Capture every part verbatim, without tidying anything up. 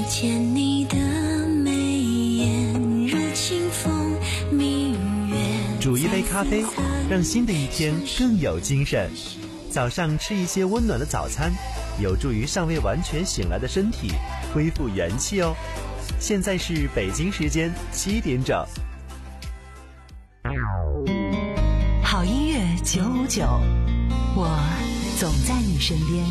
见你的眉眼如清风明月。 煮一杯咖啡，让新的一天更有精神。早上吃一些温暖的早餐，有助于尚未完全醒来的身体恢复元气哦。现在是北京时间七点整。 好音乐九五九，我总在你身边。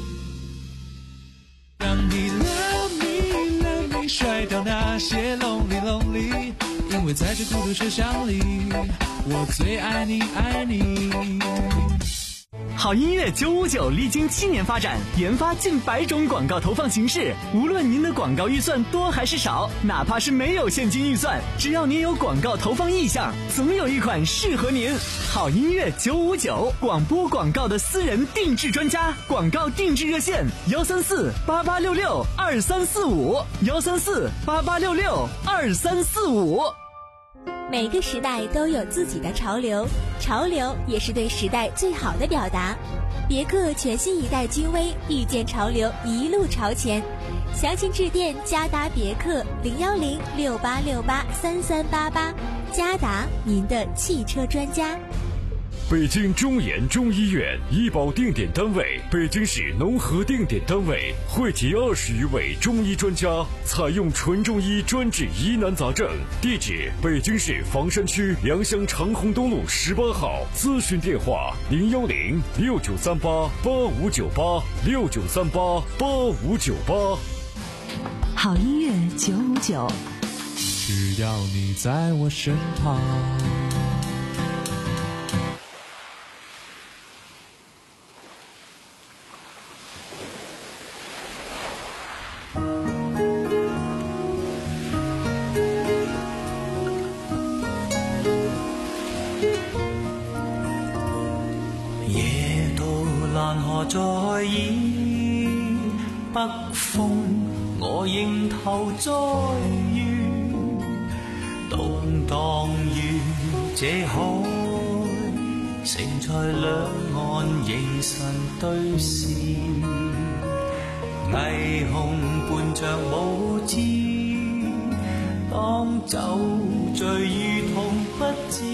让你 love me love me 甩掉那些 lonely lonely， 因为在这孤独车厢里，我最爱你爱你。 好音乐九五九历经七年发展，研发近百种广告投放形式。无论您的广告预算多还是少，哪怕是没有现金预算，只要您有广告投放意向，总有一款适合您。好音乐九五九，广播广告的私人定制专家，广告定制热线幺三四八八六六二三四五幺三四八八六六二三四五。 每个时代都有自己的潮流，潮流也是对时代最好的表达。别克全新一代君威，遇见潮流，一路朝前。详情致电嘉达别克零幺零六八六八三三八八，嘉达，您的汽车专家。 北京中研中医院医保定点单位，北京市农合定点单位，汇集二十余位中医专家，采用纯中医专治疑难杂症。地址：北京市房山区良乡长虹东路十八号。咨询电话：零幺零六九三八八五九八六九三八八五九八。 好音乐九五九， 只要你在我身旁。 在倚北風，我應頭再遇，動盪於這海，城在兩岸凝神對視，霓虹伴着舞姿，當酒醉如同不知，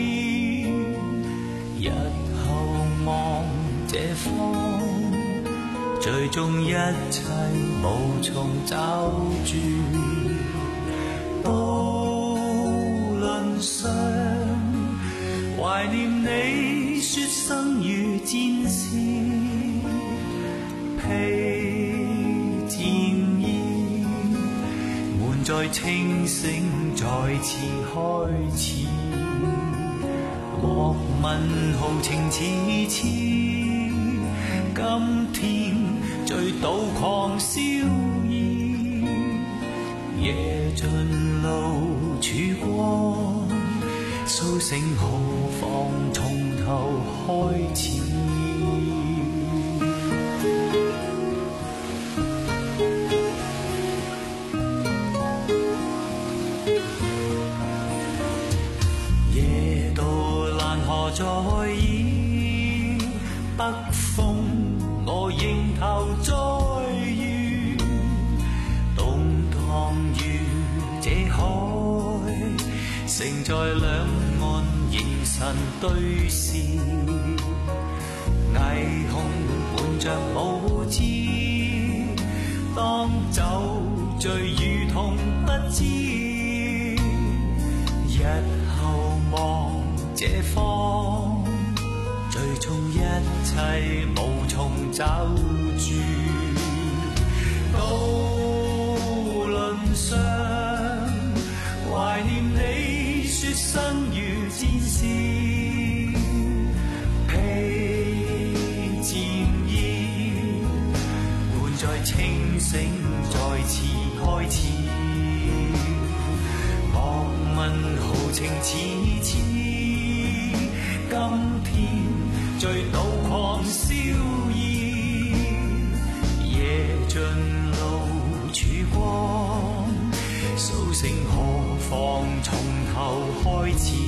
日後望這方，最終一切無從找住。渡輪上懷念你，說生如戰士，披戰衣，滿載清醒再次開始。莫問豪情似痴，今天醉倒狂笑意，夜盡路曙光，甦醒何妨從頭開始。夜渡蘭河在倚北風，我迎頭再遇，動盪如這海，城在兩岸凝神對視，霓虹伴着舞姿，當酒醉如同不知，日後望這方，最終一切無從找住。渡輪上懷念你，說生如戰士，披戰衣，滿載清醒再次開始。莫問豪情似痴，今天醉倒狂笑意，夜盡路曙光，甦醒何妨從頭開始。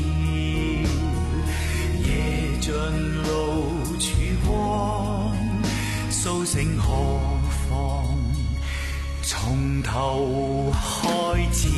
夜盡路曙光，甦醒何妨從從頭開始。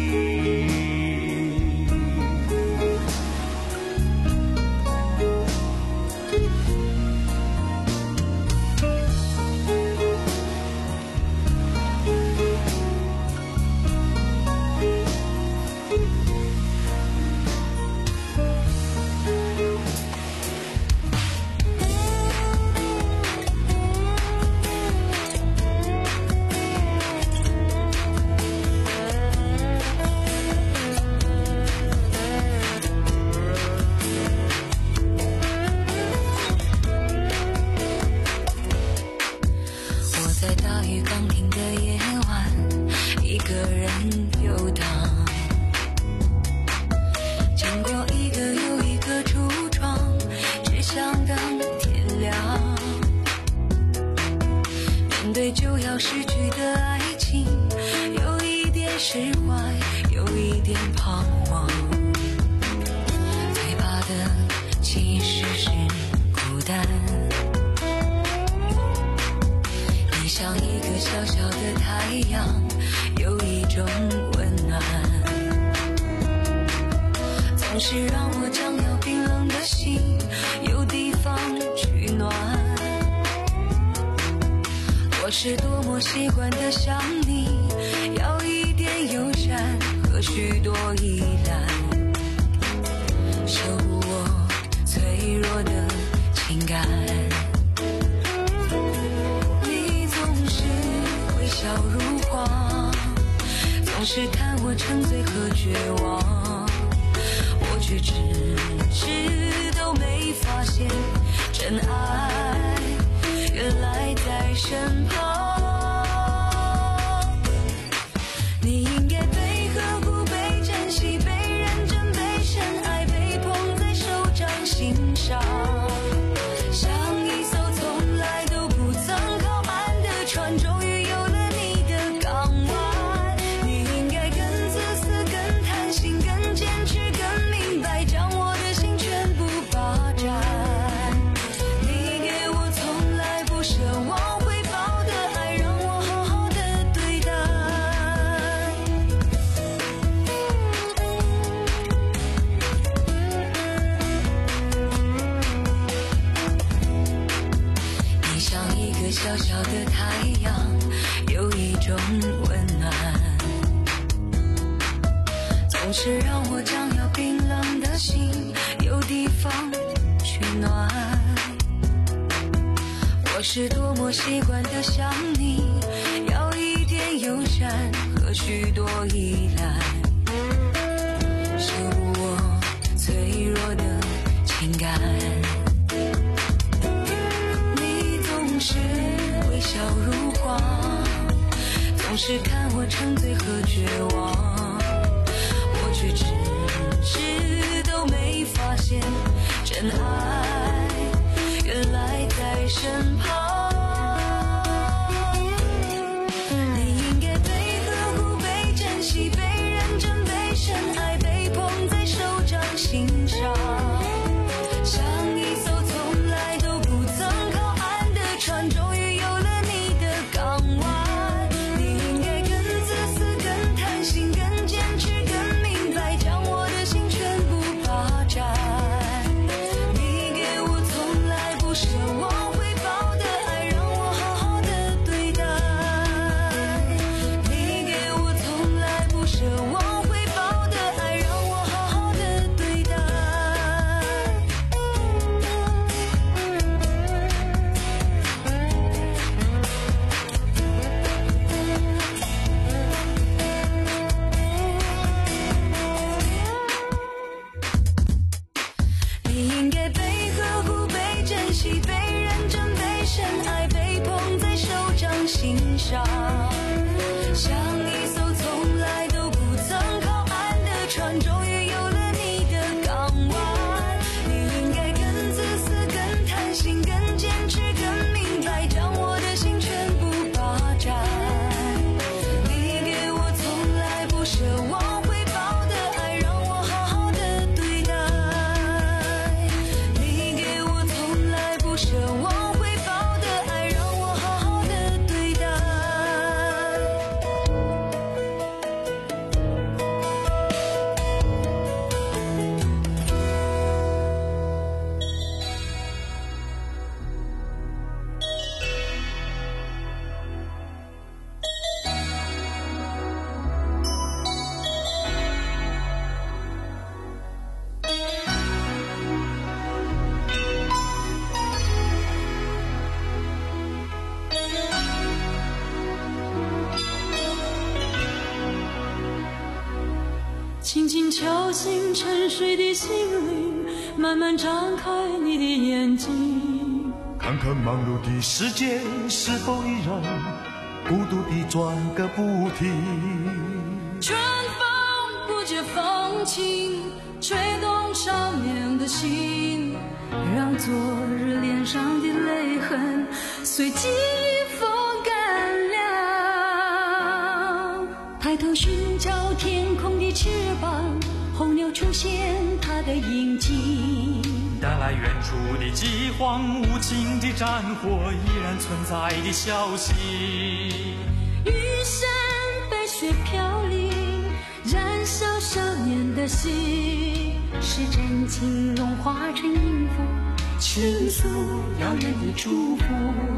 就要失去的爱情，有一点释怀，有一点彷徨。最怕的其实是孤单。你像一个小小的太阳，有一种温暖，总是让我将要冰冷的心有地方取暖。我是多么习惯的想你，要一点友善和许多依赖，守护我脆弱的情感。你总是微笑如花，总是看我沉醉和绝望，我却迟迟都没发现真爱原来在身旁。你应该被呵护，被珍惜，被认真，被深爱，被捧在手掌心上，像一艘从来都不曾靠岸的船，终于有了你的港湾。你应该更自私，更贪心，更坚持，更明白，将我的心全部霸占。奢望回报的爱，让我好好的对待。你像一个小小的太阳，有一种温暖，总是让我将要冰冷的心有地方取暖。我是多么习惯的想你，要一点友善和许多依赖，守护我脆弱的情感。你总是微笑如花，总是看我沉醉和绝望，我却迟迟都没发现真爱原来在身旁。你应该被呵护，被珍惜，被认真，被深爱，被捧在手掌心上，像一艘从来都不曾靠岸的船，终于有了你的港湾。你应该更自私，更贪心，更坚持，更明白，将我的心全部霸占。你给我从来不奢望回报的轻轻敲醒沉睡的心灵，慢慢张开你的眼睛， 看看忙碌的世界是否依然孤独地转个不停。 春风不觉风轻，吹动少年的心，让昨日脸上的泪痕随季风干凉。抬头寻找天空的翅膀，候鸟出现它的影迹， 带来远处的饥荒，无情的战火依然存在的消息。 玉山白雪飘零，燃烧少年的心，是真情融化成音符，倾诉遥远的祝福。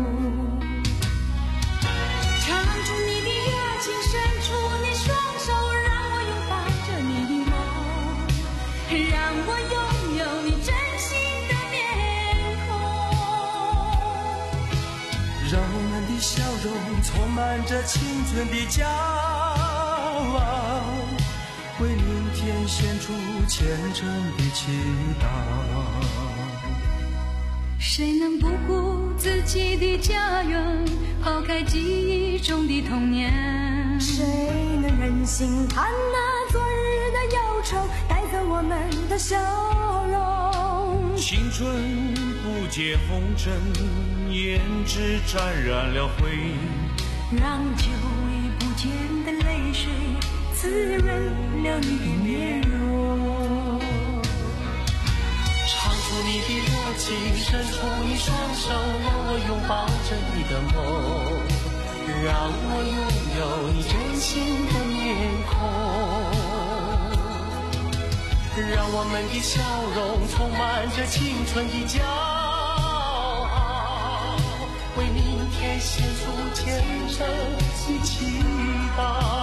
唱出你的热情，伸出你双手，让我拥抱着你的梦，让我拥有你真心的面孔， 让我们的笑容充满着青春的骄傲，为明天献出虔诚的祈祷。 谁能不顾自己的家园，抛开记忆中的童年？ 谁能忍心看那昨日的忧愁带走我们的笑容？ 青春不解红尘，胭脂沾染了灰， 让久已不见的泪水滋润了你的面容。 唱出你的热情，伸出你双手，让我拥抱着你的梦，让我拥有你真心的面孔，让我们的笑容充满着青春的骄傲，为明天献出虔诚的祈祷。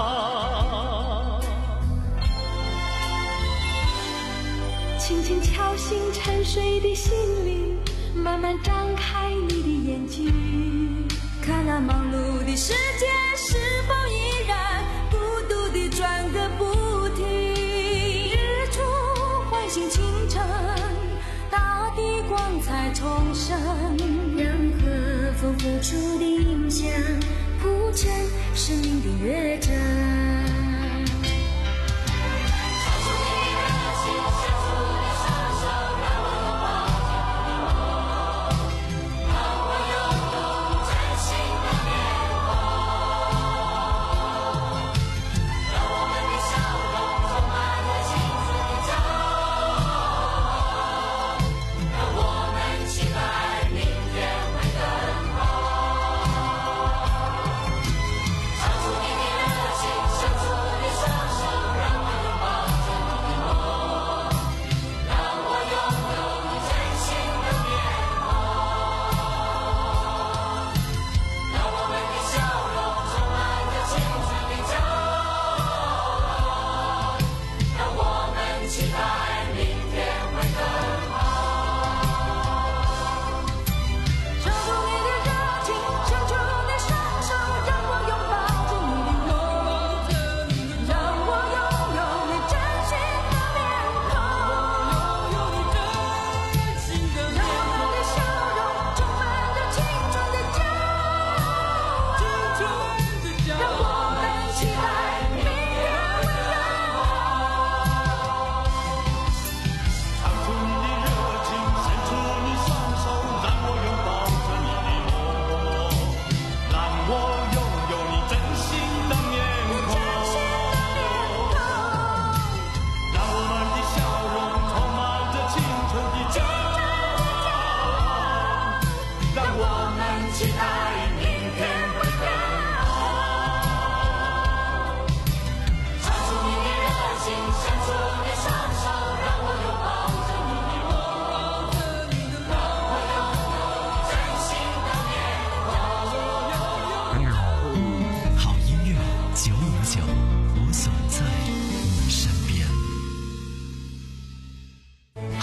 轻轻敲醒沉睡的心灵，慢慢张开你的眼睛，看那忙碌的世界是否依然孤独地转个不停。日出唤醒清晨，大地光彩重生， 让和风付出的影响铺成生命的乐章。 唱出你的热情。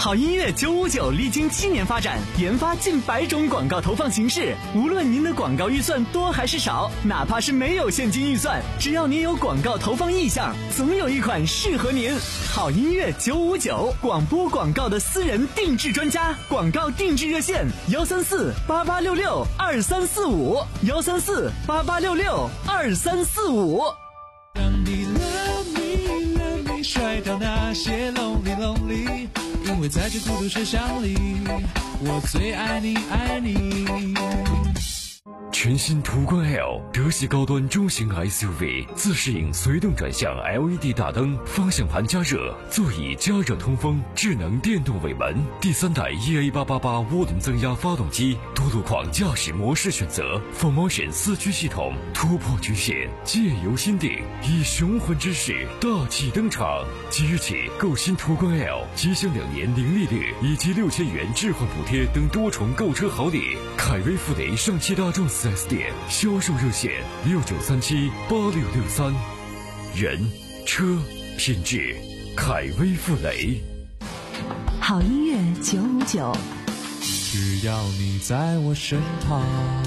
好音乐九五九历经七年发展，研发近百种广告投放形式。无论您的广告预算多还是少，哪怕是没有现金预算，只要您有广告投放意向，总有一款适合您。好音乐九五九，广播广告的私人定制专家，广告定制热线：幺三四八八六六二三四五，幺三四八八六六二三四五。 让你 love me love me 甩掉那些 lonely lonely， 因为在这孤独车厢里，我最爱你爱你。 全新途观 L 德系高端中型 S U V， 自适应随动转向 L E D 大灯，方向盘加热，座椅加热通风，智能电动尾门，第三代 E A 八八八涡轮增压发动机，多路况驾驶模式选择 ，four motion 四驱系统，突破局限，借由心定，以雄浑之势大气登场。即日起购新途观 L， 即享两年零利率以及六千元置换补贴等多重购车好礼。凯威富雷上汽大众四 S 店销售热线六九三七八六六三，人车品质，凯威富雷。 好音乐九五九， 只要你在我身旁。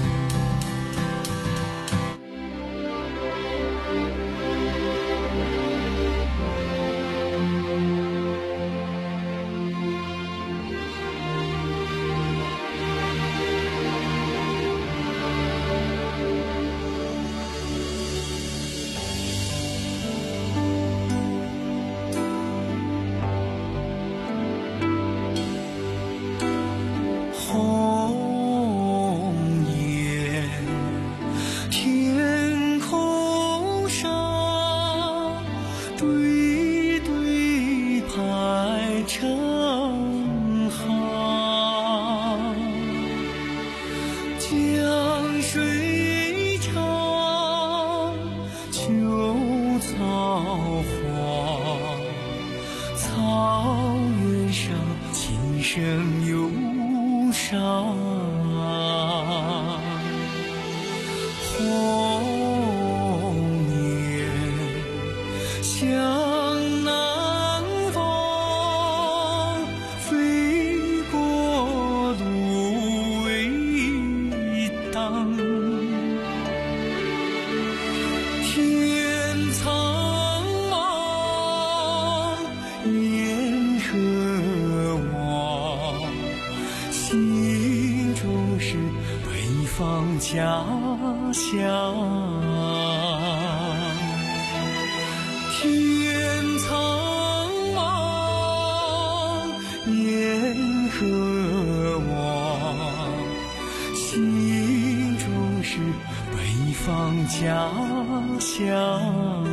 家乡，天苍茫，烟和望，心中是北方家乡。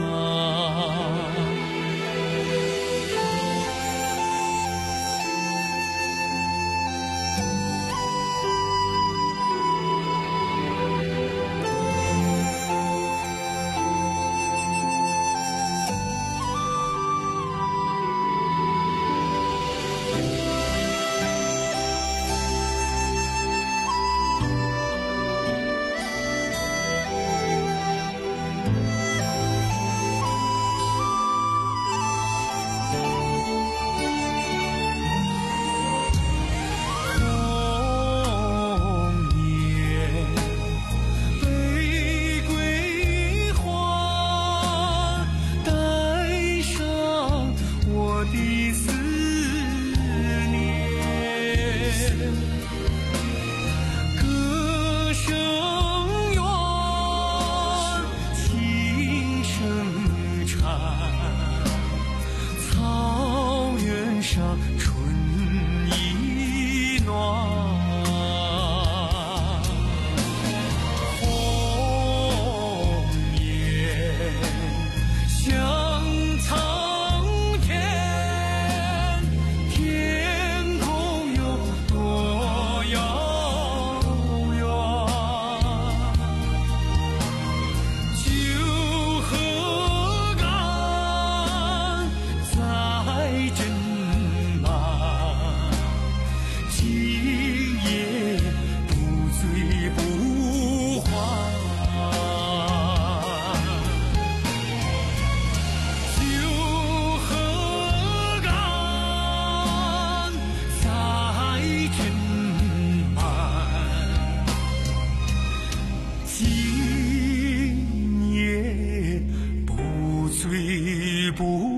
不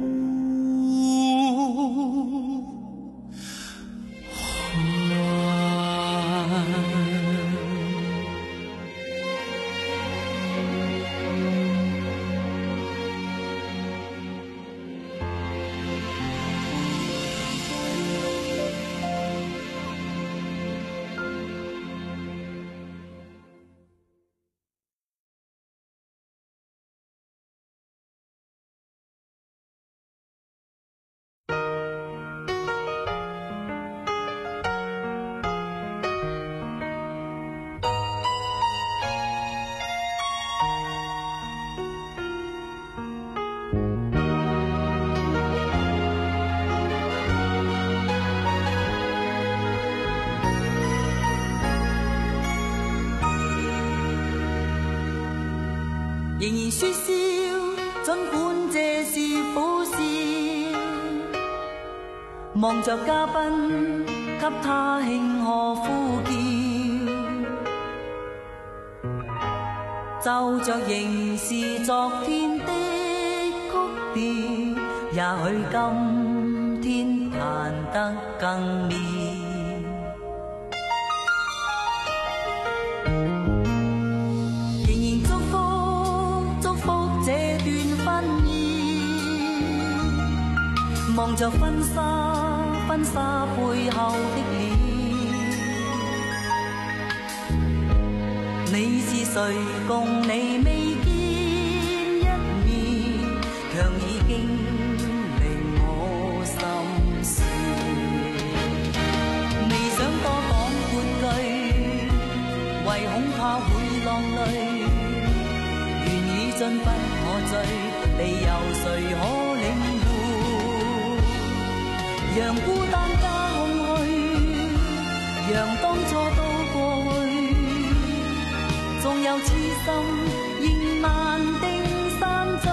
仍然说笑，尽管这是苦笑。望着嘉宾，给他庆贺呼叫，奏着仍是昨天的曲调，也许今天弹得更妙。望着婚纱，婚纱背後的臉，你是誰？共你未見一面，卻已經令我心事。未想多講半句，為恐怕會浪淚，緣已盡不可追，理由誰可領？讓孤單加空虛，讓當初都過去，縱有痴心仍難定散聚。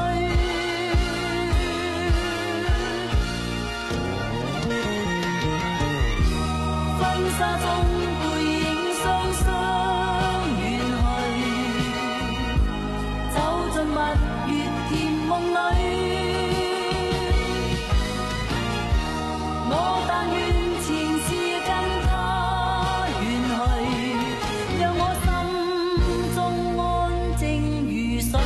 婚紗中背影雙雙遠去，走進蜜月甜夢裏。我但願前事跟他遠去，讓我心中安靜如水。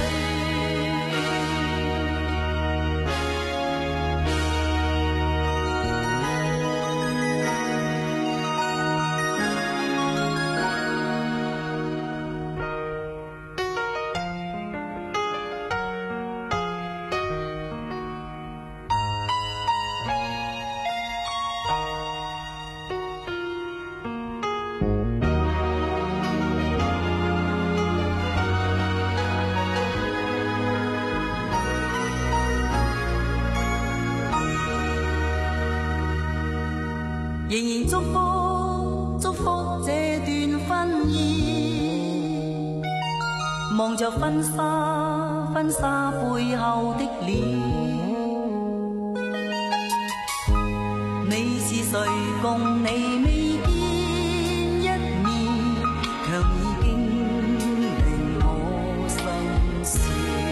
仍然祝福祝福這段婚姻，望着婚紗婚紗背後的臉，你是誰？共你未見一面，卻已經令我心事。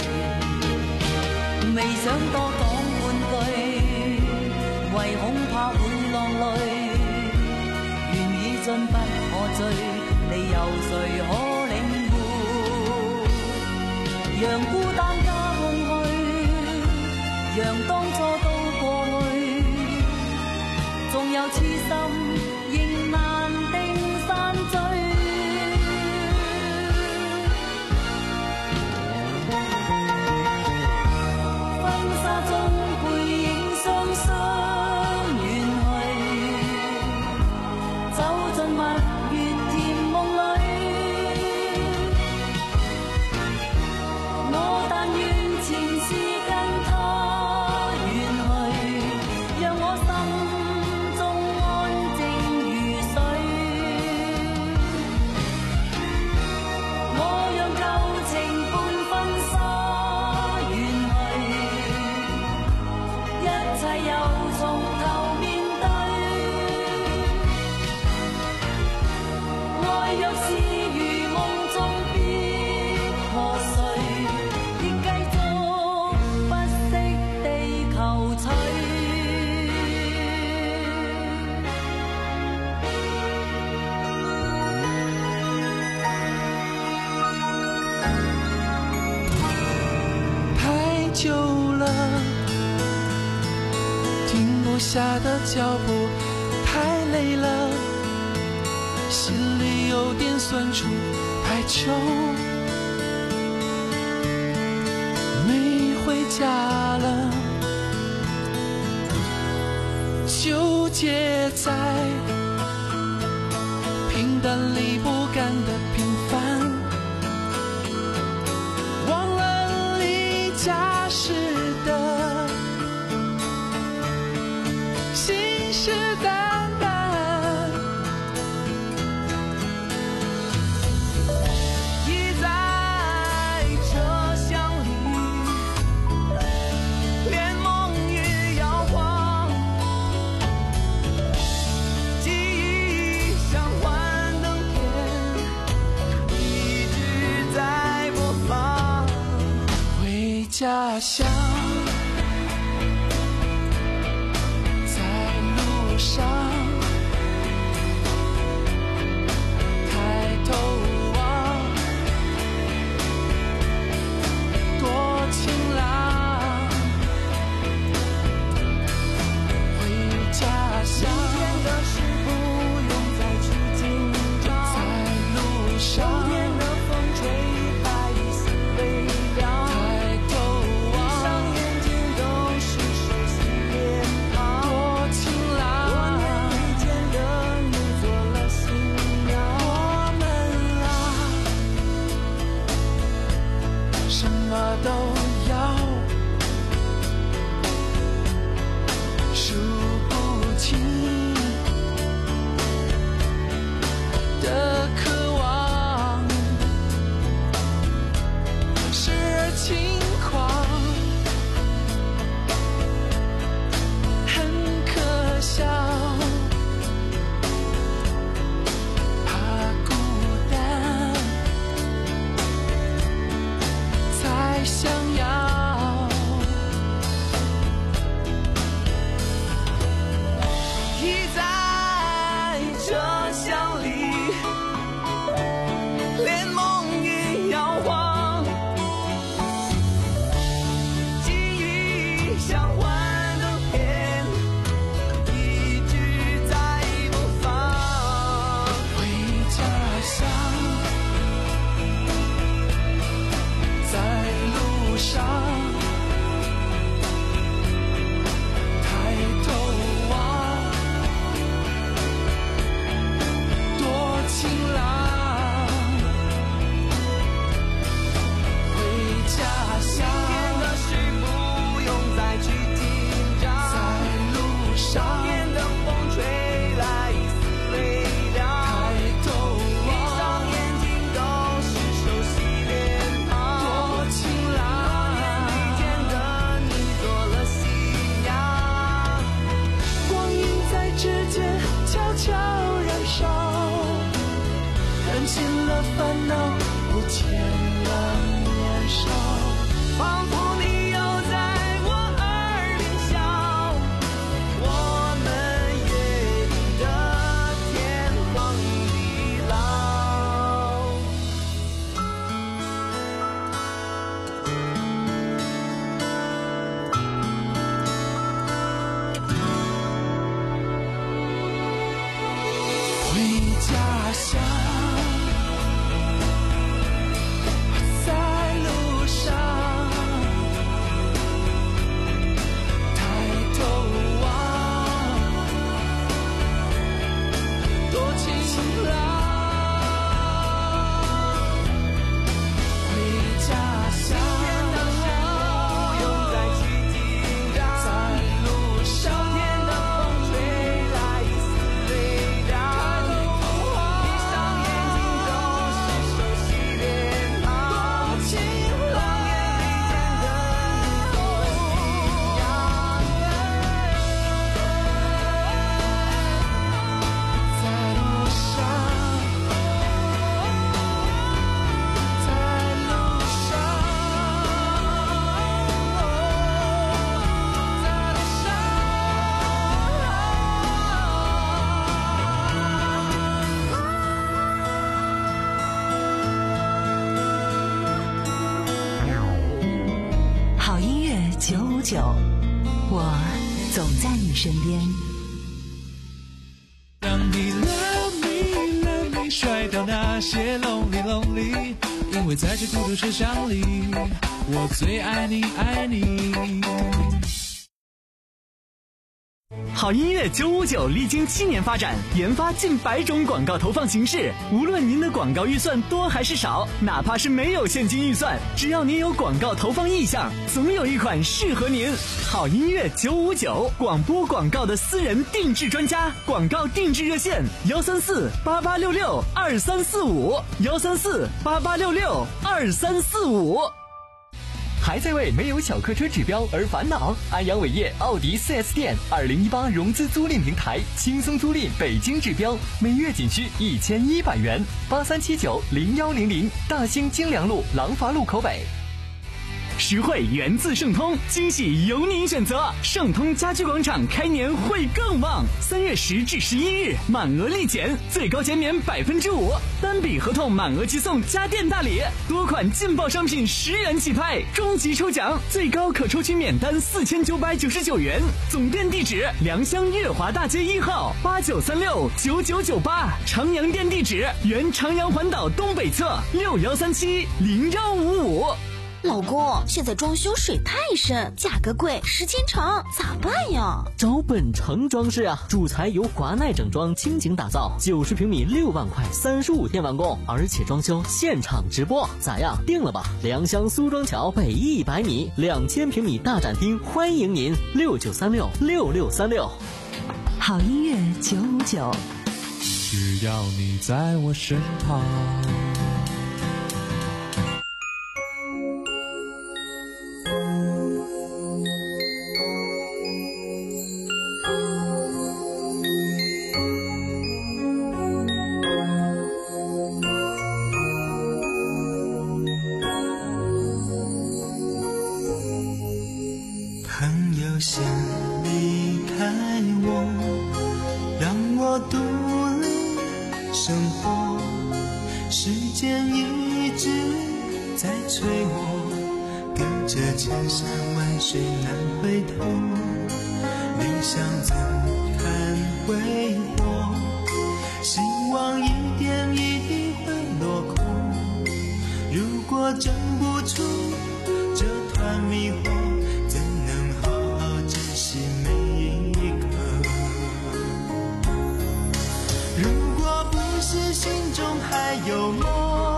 未想多講半句，為恐怕會浪淚。盡不可追，理由誰可領會？讓孤單加空虛，讓當初都過去，縱有痴心仍難定散聚。婚紗中背影雙雙遠去，走進蜜月甜夢裏，我但願前事跟他久了，停不下的脚步太累了，心里有点酸楚，太久没回家了，纠结在平淡里不甘的平凡，忘了离家时的信誓旦旦，倚在车厢里，连梦也摇晃，记忆像幻灯片，一直在播放。回家乡，在路上，抬头望，多晴朗。回家乡，明天的事不用再去紧张，在路上，秋天的风吹白衣丝微凉，抬头望，闭上眼睛都是熟悉脸庞，多晴朗。多年没见的你做了新娘，我们啊，什么都要，数不清的渴望，时而轻狂，很可笑，怕孤单才想要，倚在车厢里，连梦也摇晃，记忆像幻灯片，一直在播放。回家乡，在路上，抬头望，多晴朗。回家乡，明天的事不用再去提乐九五九，我总在你身边。 当你 love me love me 甩掉那些 lonely lonely， 因为在这孤独车厢里，我最爱你爱你。 好音乐九五九历经七年发展，研发近百种广告投放形式。无论您的广告预算多还是少，哪怕是没有现金预算，只要您有广告投放意向，总有一款适合您。好音乐九五九，广播广告的私人定制专家，广告定制热线：幺三四八八六六二三四五，幺三四八八六六二三四五。 还在为没有小客车指标而烦恼？安阳伟业奥迪 四 S 店二零一八融资租赁平台，轻松租赁北京指标，每月仅需一千一百元。八三七九零幺零零，大兴京良路廊坊路口北。 实惠源自盛通，惊喜由您选择。盛通家居广场开年会更旺，三月十至十一日满额立减，最高减免百分之五，单笔合同满额即送家电大礼，多款劲爆商品十元起拍，终极抽奖最高可抽取免单四千九百九十九元。总店地址：良乡月华大街一号八九三六九九九八，长阳店地址：原长阳环岛东北侧六幺三七零幺五五。 老公，现在装修水太深，价格贵，时间长，咋办呀？ 找本城装饰啊，主材由华奈整装倾情打造，九十平米六万块，三十五天完工，而且装修现场直播，咋样？定了吧？良乡苏庄桥北一百米，两千平米大展厅，欢迎您，六九三六六六三六。 好音乐九五九， 只要你在我身旁。 先离开我，让我独立生活，时间一直在催我，隔着千山万水难回头，理想怎堪挥霍，希望一点一滴会落空，如果挣不出这团迷惑，心中还有梦，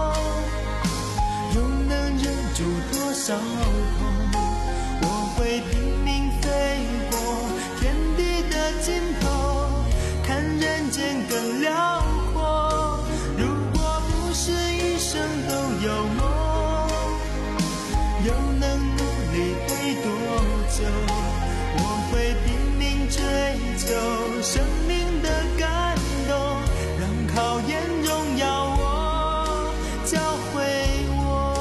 又能忍住多少痛？我会拼命飞过天地的尽头，看人间更辽阔。如果不是一生都有梦，又能努力会多久？我会拼命追求生命的感动，让考验荣耀我，教会我。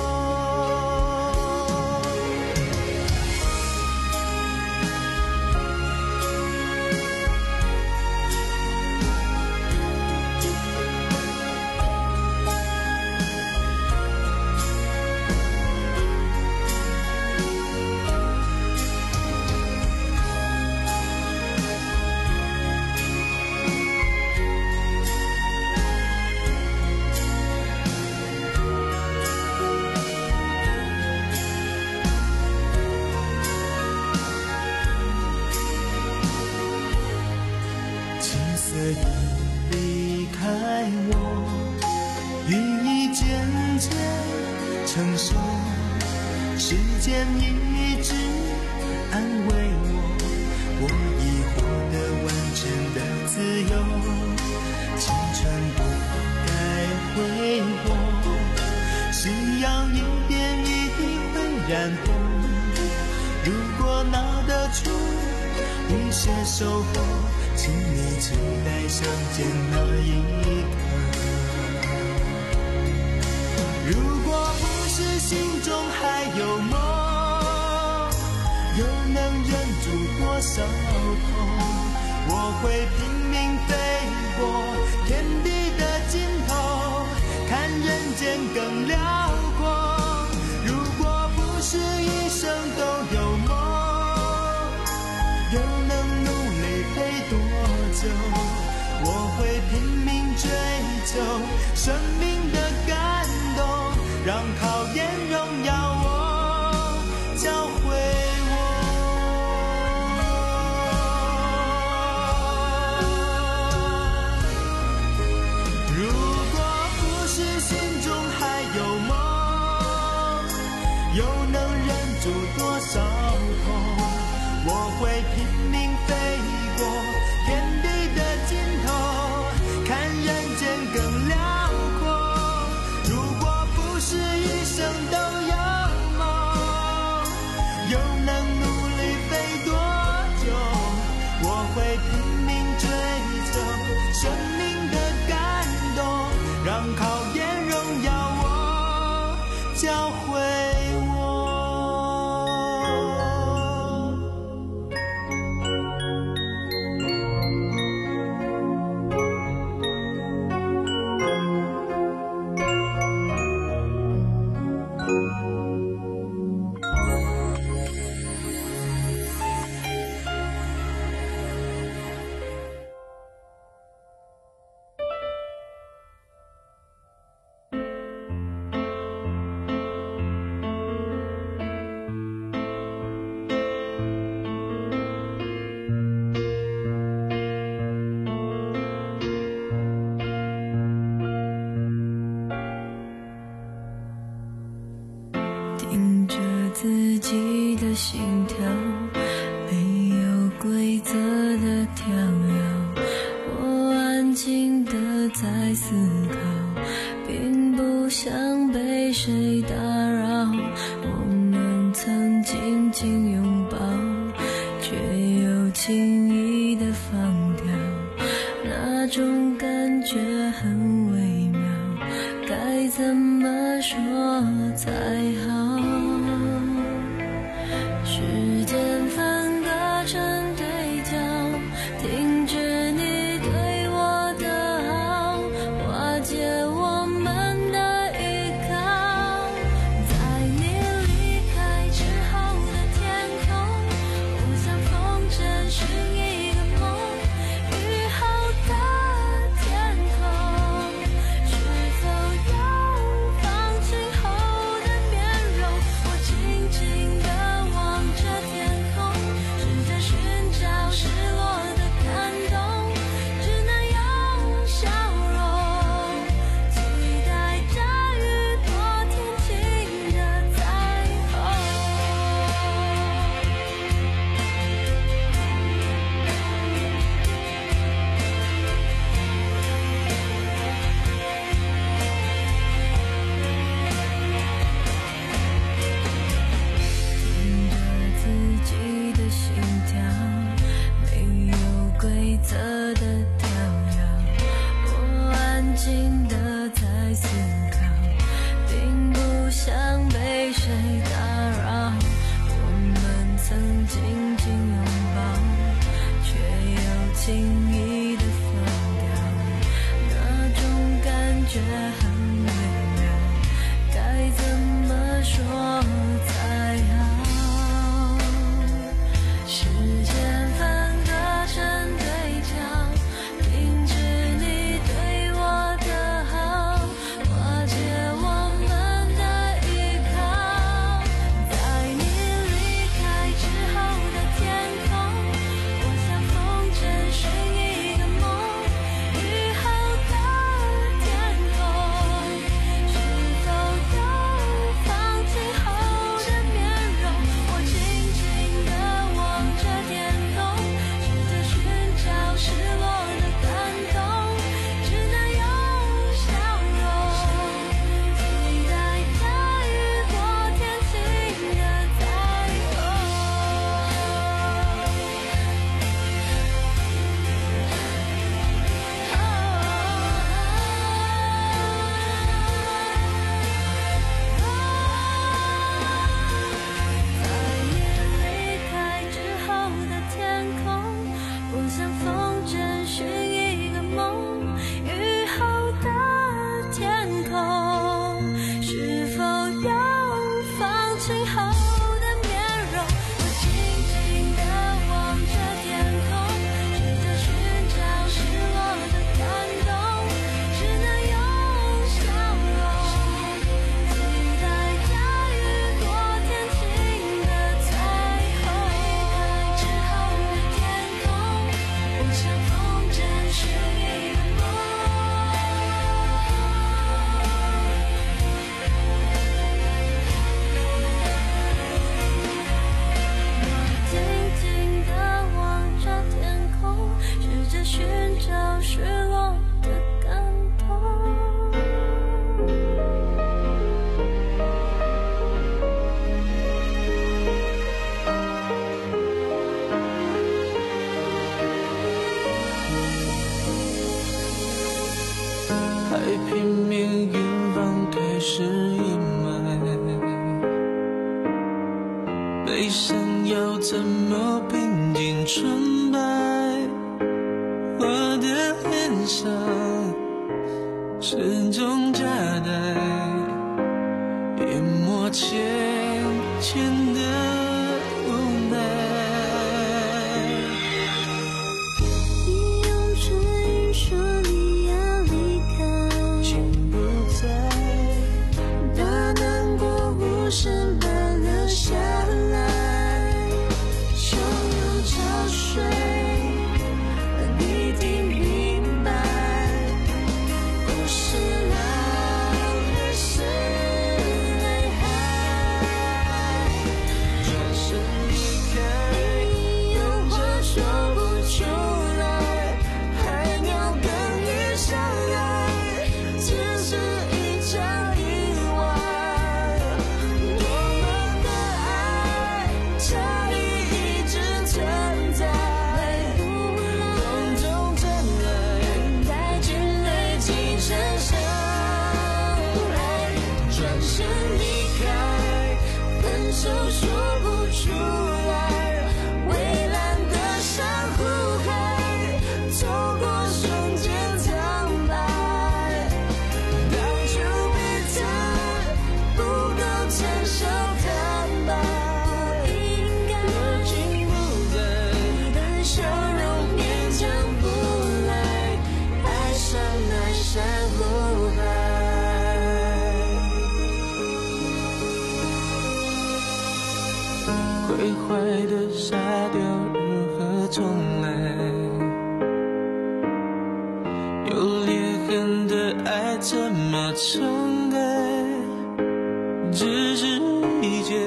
离开我，予以渐渐成熟，时间一直安慰我，我已获得完全的自由，青春不该挥霍，夕阳一点一滴会染红，如果拿得出一些收获，请你期待相见那一刻。如果不是心中还有梦，又能忍住多少痛？我会拼命飞过天地的尽头，看人间更辽阔。如果不是一生都有梦， 会拼命追求生命的感动，让考验荣耀我，教会我。 听着自己的心跳，没有规则的跳跃，我安静地在思考，并不想被谁打扰。我们曾紧紧拥抱，却又轻易地放掉，那种感觉很微妙，该怎么说才好？时间分割成对角，停止你对我的好，瓦解我们的依靠。在你离开之后的天空，我像风筝寻一个梦，雨后的怎么平静纯白？我的脸上始终夹带淹没浅浅的无奈。 你用唇语说你要离开， 心不在， 把难过无声般留下来，汹涌潮水让你听明白，不是浪，而是泪海。 转身离开， 有话说不出来，海鸟跟鱼相爱，只是一场意外。我们的爱差异一直存在， 风中传来， 带进累积成伤害。转身离开，分手说不出来，蔚蓝的珊瑚海，错过瞬间苍白。当初彼此不够成熟坦白，应该热情不在， 你的笑容勉强不来，爱上那珊瑚海。 毁坏的沙雕如何重来？有裂痕的爱怎么重盖？只是一切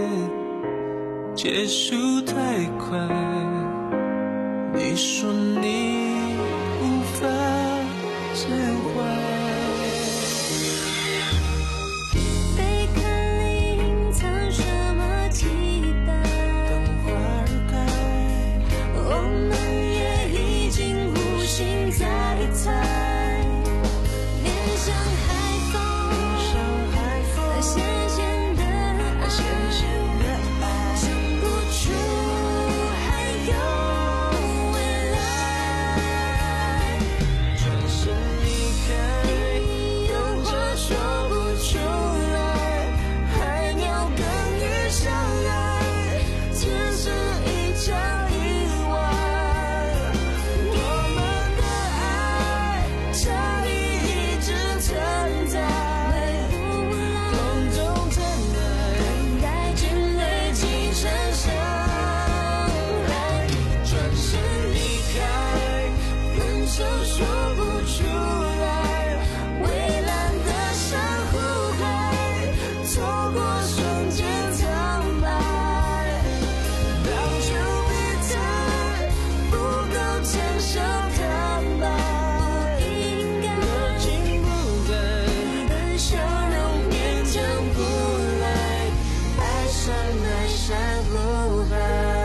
结束太快，你说你无法释怀。 贝壳里隐藏什么期待？ 等花儿开， 我们也已经无心再猜，恋上海风， 上海风， 那咸咸的爱， 咸咸的爱， 想不出还有未来。 转身离开， 有话说不出来，海鸟跟鱼相爱，只是一场意外。我们的爱差异一直存在， 风中传来， 带进累积成伤害。转身离开，分手说不出来，蔚蓝的珊瑚海，错过瞬间苍白。当初彼此不够成熟坦白，应该热情不在， 你的笑容勉强不来，爱上那珊瑚海。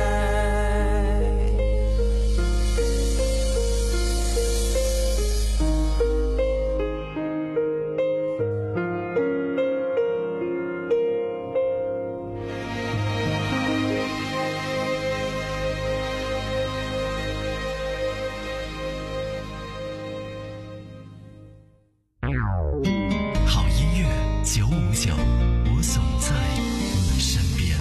好音乐九五九，我总在你身边。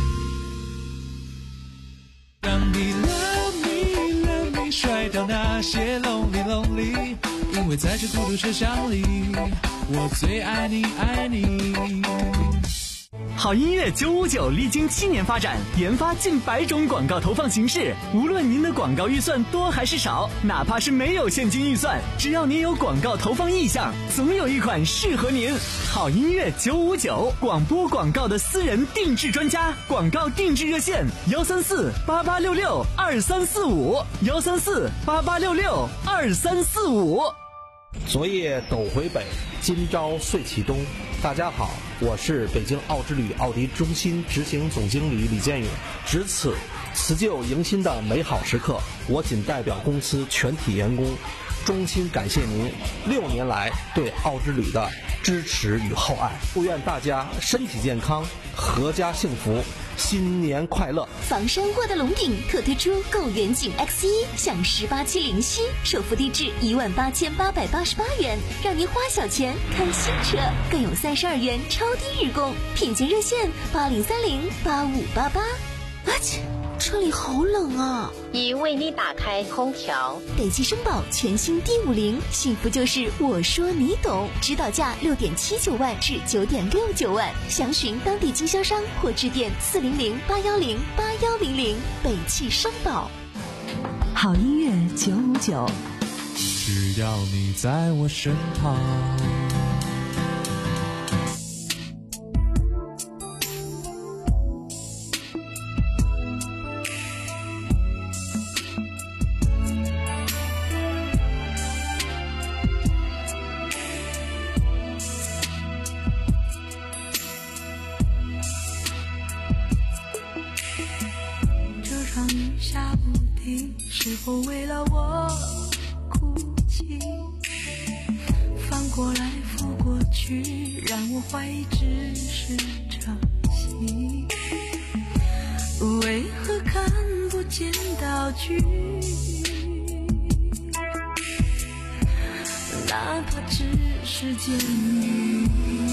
当你 love me love me 甩掉那些 lonely lonely， 因为在这孤独车厢里，我最爱你爱你。 好音乐九五九历经七年发展，研发近百种广告投放形式。无论您的广告预算多还是少，哪怕是没有现金预算，只要您有广告投放意向，总有一款适合您。好音乐九五九，广播广告的私人定制专家，广告定制热线幺三四八八六六二三四五幺三四八八六六二三四五。 昨夜斗回北，今朝岁启东。大家好，我是北京奥之旅奥迪中心执行总经理李建勇。值此辞旧迎新的美好时刻，我仅代表公司全体员工，衷心感谢您六年来对奥之旅的支持与厚爱。祝愿大家身体健康，阖家幸福， 新年快乐！ 房山沃德龙顶特推出购远景 X 一，享十八期零息，首付低至一万八千八百八十八元，让您花小钱看新车，更有三十二元超低日供，品鉴热线八零三零八五八八。啊切，车里好冷啊！ 已为你打开空调。 北汽绅宝全新 D 五零，幸福就是我说你懂，指导价六点七九万至九点六九万，详询当地经销商或致电四零零八幺零八幺零零。北汽绅宝。 好音乐九五九， 只要你在我身旁。 下不停，是否为了我哭泣？翻过来覆过去，让我怀疑只是场戏。为何看不见道具？哪怕只是监狱。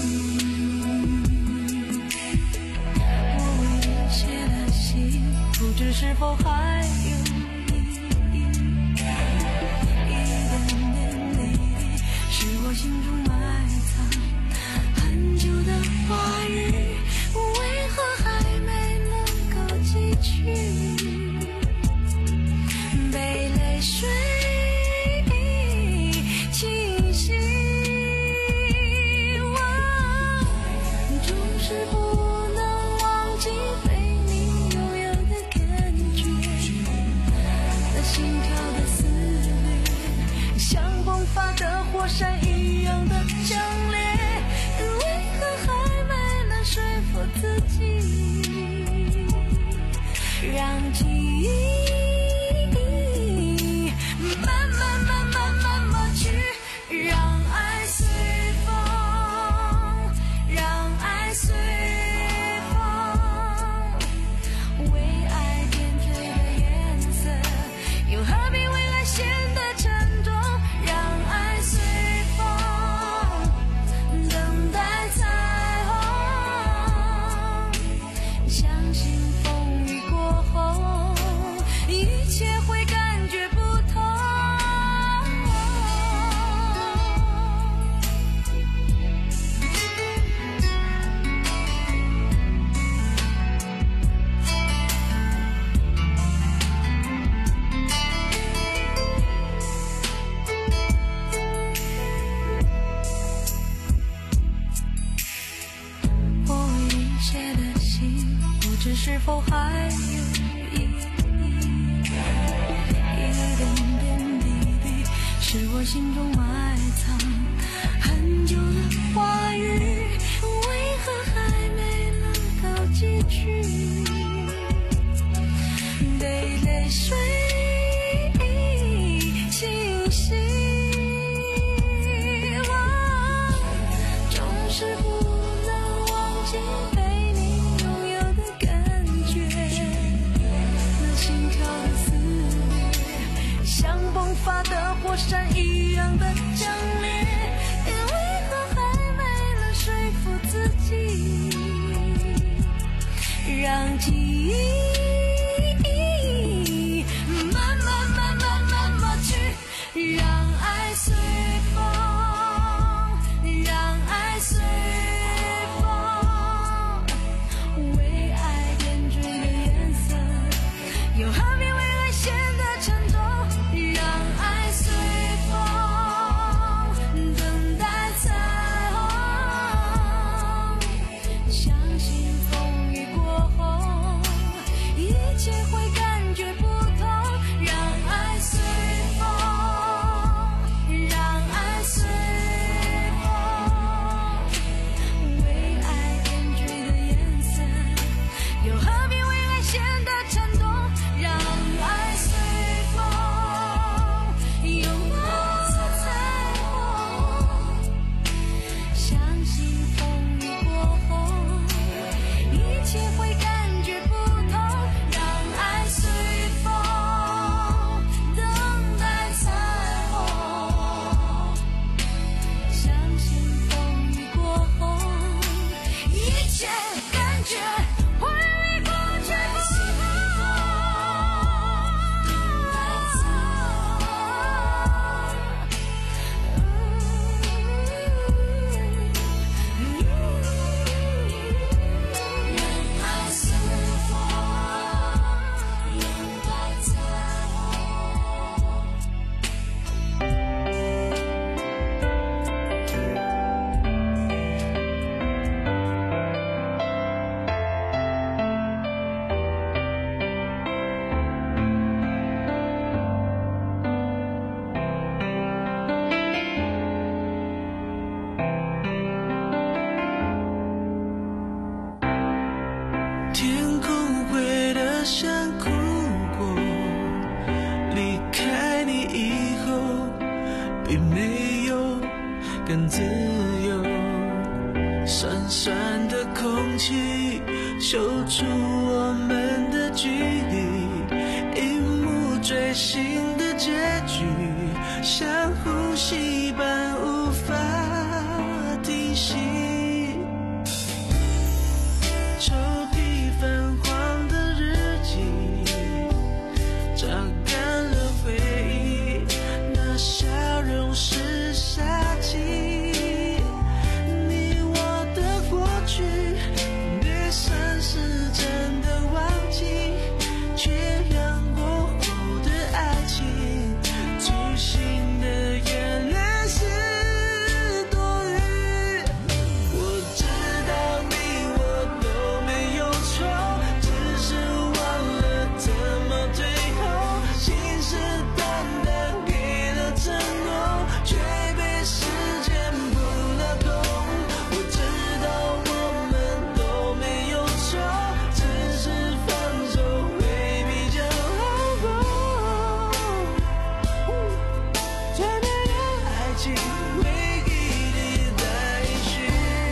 我为你写的信，不知是否还有意义，一点点滴滴，是我心中埋藏很久的话语，为何还没能够记取？被泪水侵袭，我总是不能忘记被你拥有的感觉，那心跳的撕裂，像迸发的火山一样的强烈，为何还没能说服自己，让记忆慢慢慢慢慢慢去，让爱随风，让爱随风，为爱点缀的颜色，又何必为爱显得沉重？让爱随风，等待彩虹，相信风雨过后，一切会感觉不同。我为你写的信，不知是否还有意义，一点点滴滴，是我心中埋藏很久的话语，为何还没能够记取？被泪水侵袭，我总是不能忘记被你拥有的感觉，那心跳的撕裂，像迸发的火山一样的强烈，为何还没能说服自己，让记忆慢慢慢慢慢慢去，让爱随风，让爱随风，为爱点缀的颜色，又何必为爱显得沉重？让爱随风，等待彩虹，相信风雨过后，一心的结局，像呼吸般无法停息。抽屉泛黄的日记，榨干了回忆，那笑容是夏季。你我的过去，被算是真的忘记，却让过后的爱情粗心的眼泪是多余。我知道你我都没有错，只是忘了怎么退后，信誓旦旦给了承诺，却被时间补了空。我知道我们都没有错，只是放手会比较好过。最美的爱情回忆里待续。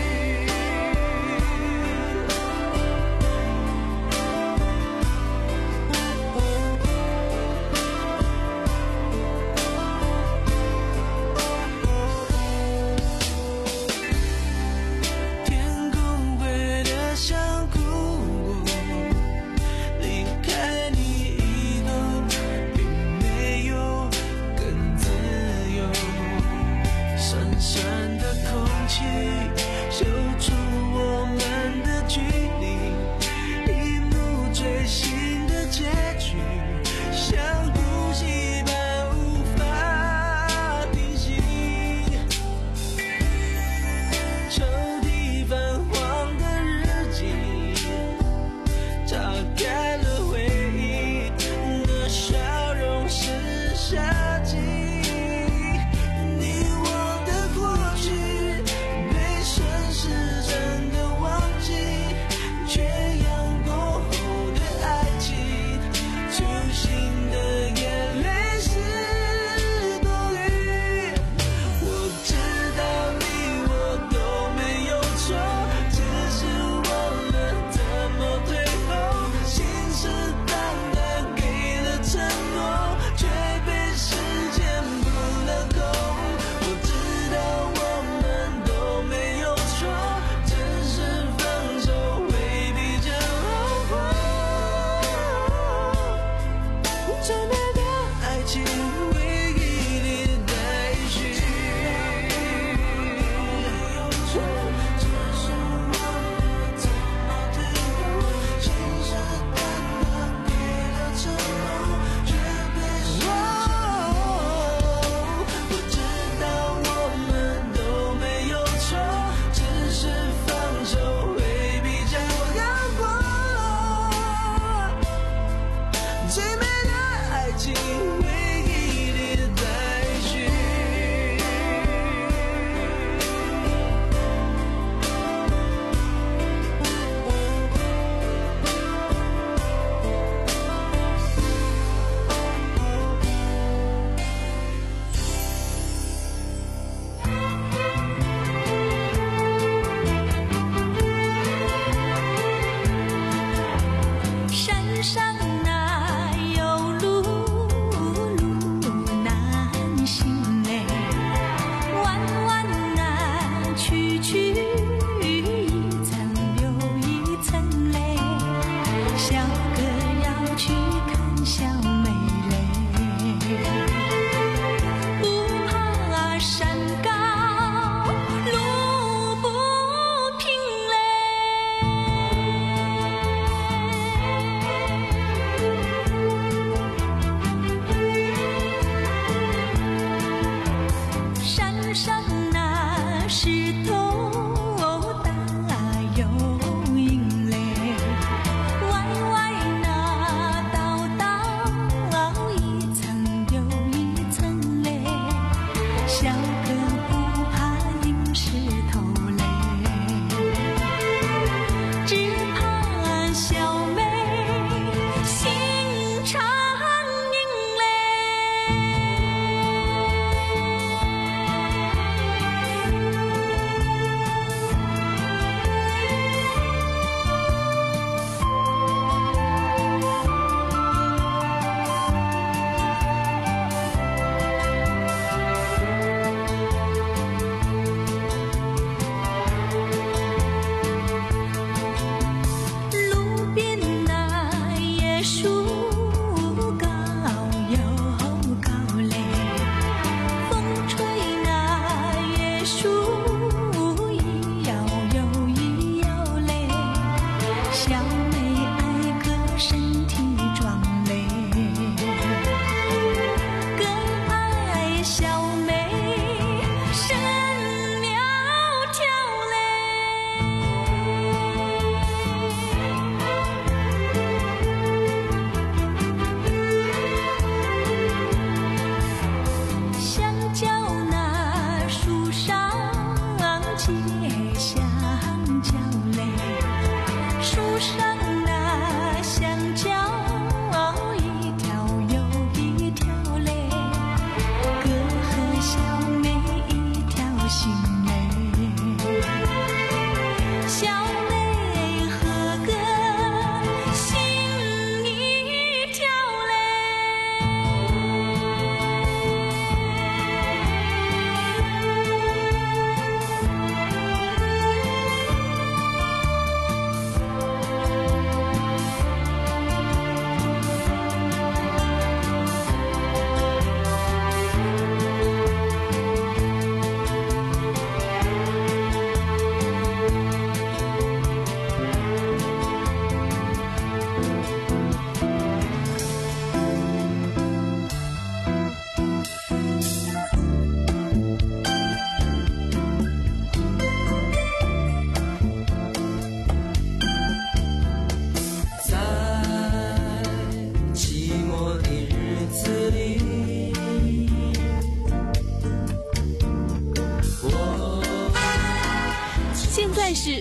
天空灰得像哭过，离开你以后，并没有更自由。酸酸的空气揪出我们的距离，一幕最新的结局，像呼吸般无法停息。抽屉泛黄的日记，榨干了回忆，那笑容是夏季。你我的过去，被顺时针的忘记，却让过后的爱情粗心的眼泪是多余。我知道你我都没有错，只是忘了怎么退后，信誓旦旦给了承诺，却被时间补了空。我知道我们都没有错，只是放手会比较好过。最美的爱情回忆里待续。只是忘了怎么退后，信誓旦旦给了承诺，却被时间我知道我们都没有错，只是放手会比较好过。最美的爱情回忆里待续。 山上哪有路，路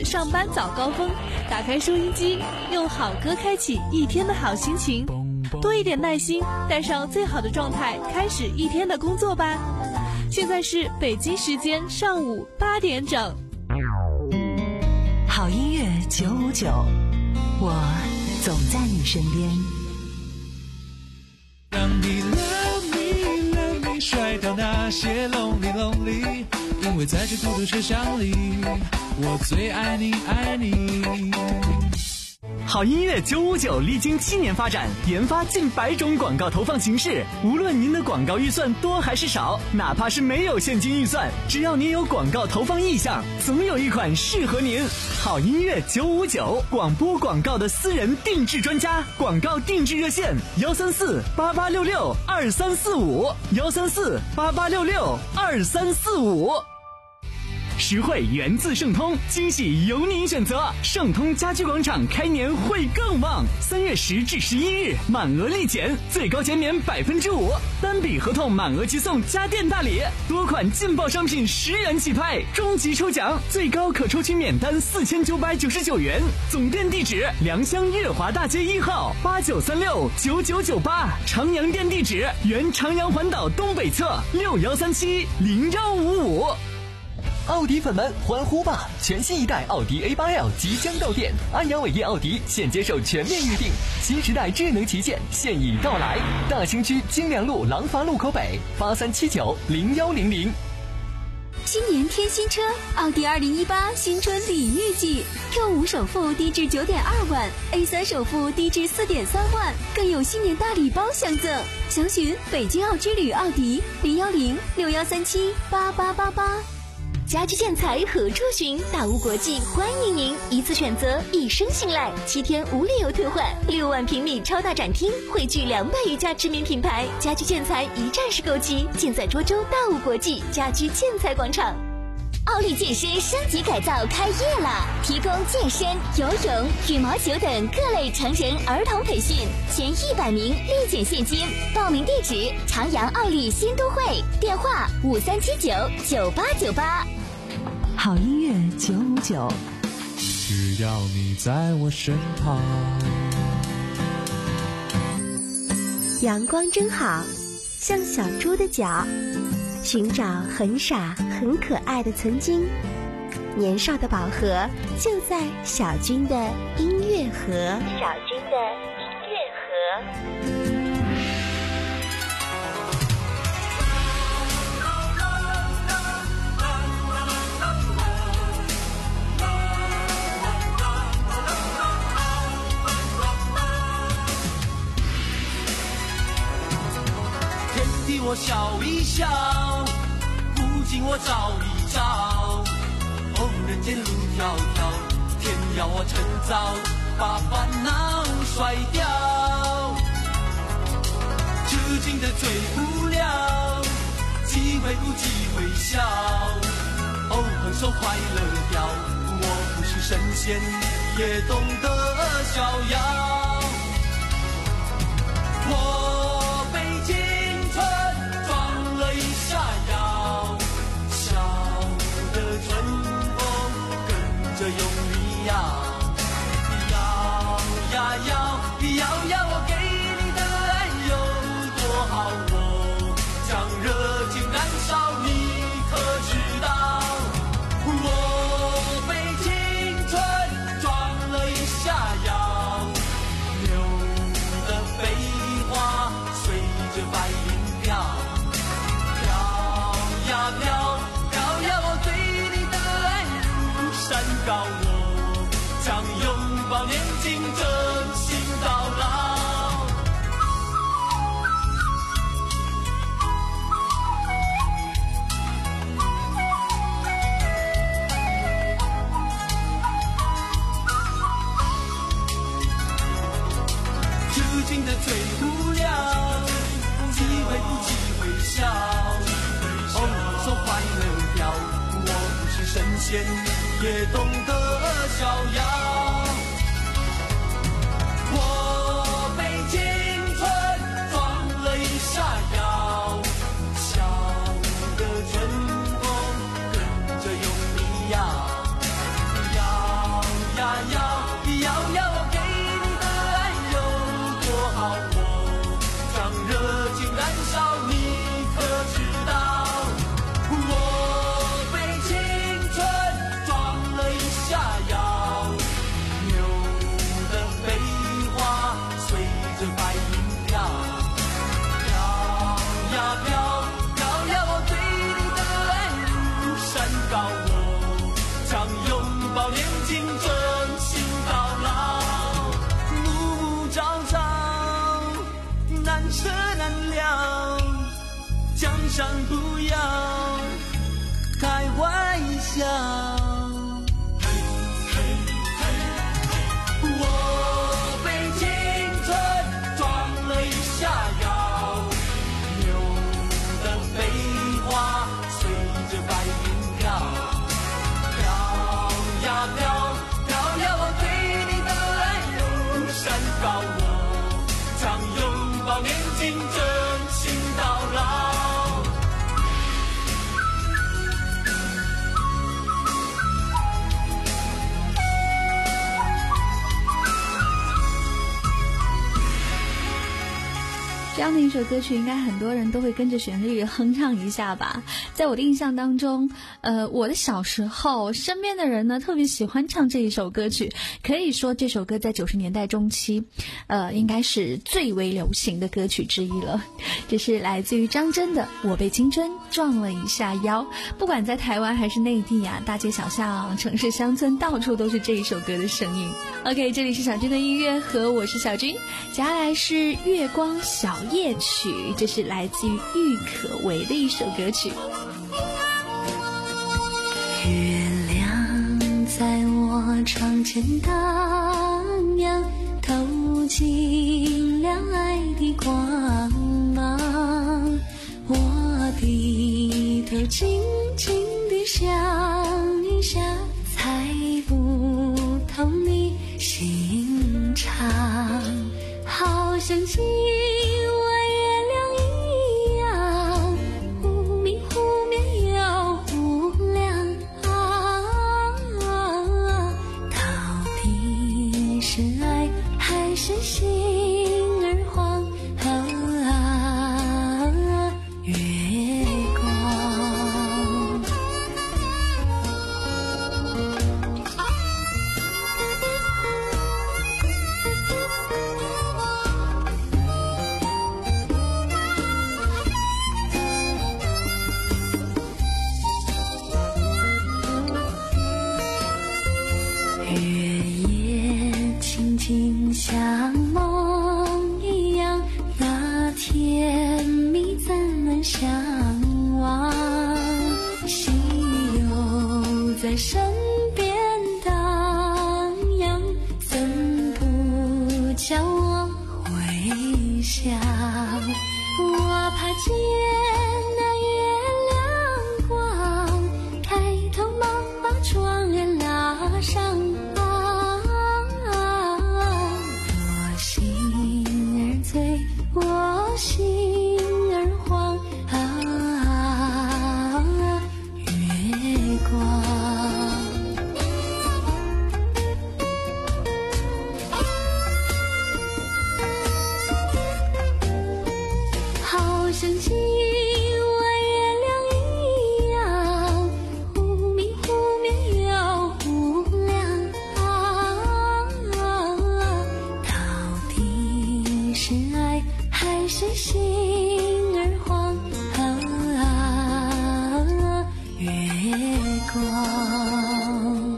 上班早高峰，打开收音机，用好歌开启一天的好心情，多一点耐心，带上最好的状态，开始一天的工作吧。现在是北京时间上午八点整。 好音乐九五九，我总在你身边。 让你 love me love me 甩掉那些 lonely lonely， 因为在这孤独车厢里，我最爱你爱你。 好音乐九五九历经七年发展，研发近百种广告投放形式。无论您的广告预算多还是少，哪怕是没有现金预算，只要您有广告投放意向，总有一款适合您。好音乐九五九，广播广告的私人定制专家，广告定制热线：幺三四八八六六二三四五，幺三四八八六六二三四五。实惠源自盛通，惊喜由您选择。盛通家居广场开年会更旺，三月十至十一日满额立减，最高减免百分之五，单笔合同满额即送家电大礼，多款劲爆商品十元起拍，终极抽奖最高可抽取免单四千九百九十九元。总店地址：良乡月华大街一号八九三六九九九八，长阳店地址：原长阳环岛东北侧六幺三七零幺五五。 奥迪粉们欢呼吧！全新一代奥迪 A 八 L 即将到店，安阳伟业奥迪现接受全面预定，新时代智能旗舰现已到来。大兴区金良路廊坊路口北八三七九零幺零零。 新年添新车，奥迪二零一八新春礼遇季 ，Q 五首付低至九点二万 ，A 三首付低至四点三万，更有新年大礼包相赠。详询北京奥之旅奥迪零幺零六幺三七八八八八。家居建材何处寻？大屋国际欢迎您，一次选择，一生信赖，七天无理由退换，六万平米超大展厅，汇聚两百余家知名品牌，家居建材一站式购齐，尽在涿州大屋国际家居建材广场。奥利健身升级改造开业啦！提供健身、游泳、羽毛球等各类成人、儿童培训，前一百名立减现金。报名地址：长阳奥利新都会，电话五三七九九八九八。 好音乐九五九， 只要你在我身旁。 阳光真好，像小猪的脚，寻找很傻很可爱的曾经。年少的宝盒就在小军的音乐盒。小军的音乐盒。 替我笑一笑，不禁我照一照。哦，人间路迢迢，天要我趁早把烦恼甩掉。痴情的最无聊，机会不机会笑。哦，横手快乐掉，我不是神仙，也懂得逍遥。我被青春撞了一下腰，笑的春风跟着用力摇，摇呀摇，摇呀我给你的爱有多好，我将热情燃烧，你可知道？我被青春撞了一下腰，流的飞花随着白云飘，飘呀飘，飘呀我对你的爱如山高，我将拥抱年轻，真心到老。痴情的最无聊，机会不机会笑，哦，手快乐掉，我不是神仙，也懂得逍遥。我被青春撞了一下腰，笑的春风跟着用力摇，摇舍难了，江山不要开玩笑。我被青春撞了一下腰，牛的飞花随着白云飘，飘呀飘，飘呀往对你的爱如山高。我常拥抱年轻，真心到老。 这样的一首歌曲，应该很多人都会跟着旋律哼唱一下吧。在我的印象当中，呃，我的小时候，身边的人呢特别喜欢唱这一首歌曲，可以说这首歌在九十年代中期，呃，应该是最为流行的歌曲之一了。这是来自于张真的《我被青春撞了一下腰》。不管在台湾还是内地啊，大街小巷、城市乡村，到处都是这一首歌的声音。OK， 这里是小军的音乐盒，我是小军。接下来是《月光小夜曲》，这是来自于郁可唯的一首歌曲。 月亮在我窗前荡漾，透进两爱的光芒。我低头静静地想一想，猜不透你心肠，好像今晚月亮一样，忽明忽灭又忽亮啊，到底是爱还是心儿慌啊，月光。月夜轻轻像梦一样，那甜蜜怎能相忘？心又在身边荡漾，怎不叫我回想？我怕见那月亮光，抬头忙把窗帘拉上。我心儿醉，我心儿慌啊，月光。好像今晚月亮一样，忽明忽灭又忽亮啊，到底是爱还是心儿慌啊，月光。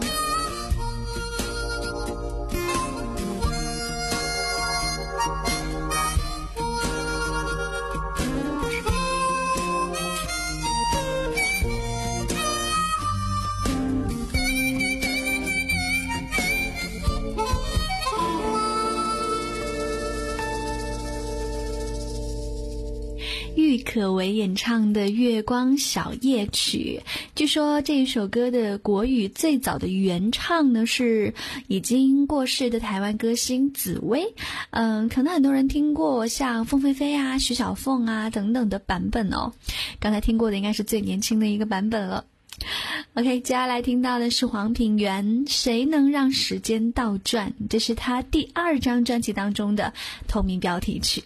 郁可唯演唱的《月光小夜曲》，据说这一首歌的国语最早的原唱呢是已经过世的台湾歌星紫薇。嗯，可能很多人听过像凤飞飞啊、徐小凤啊等等的版本哦。刚才听过的应该是最年轻的一个版本了。OK， 接下来听到的是黄品源《谁能让时间倒转》，这是他第二张专辑当中的同名标题曲。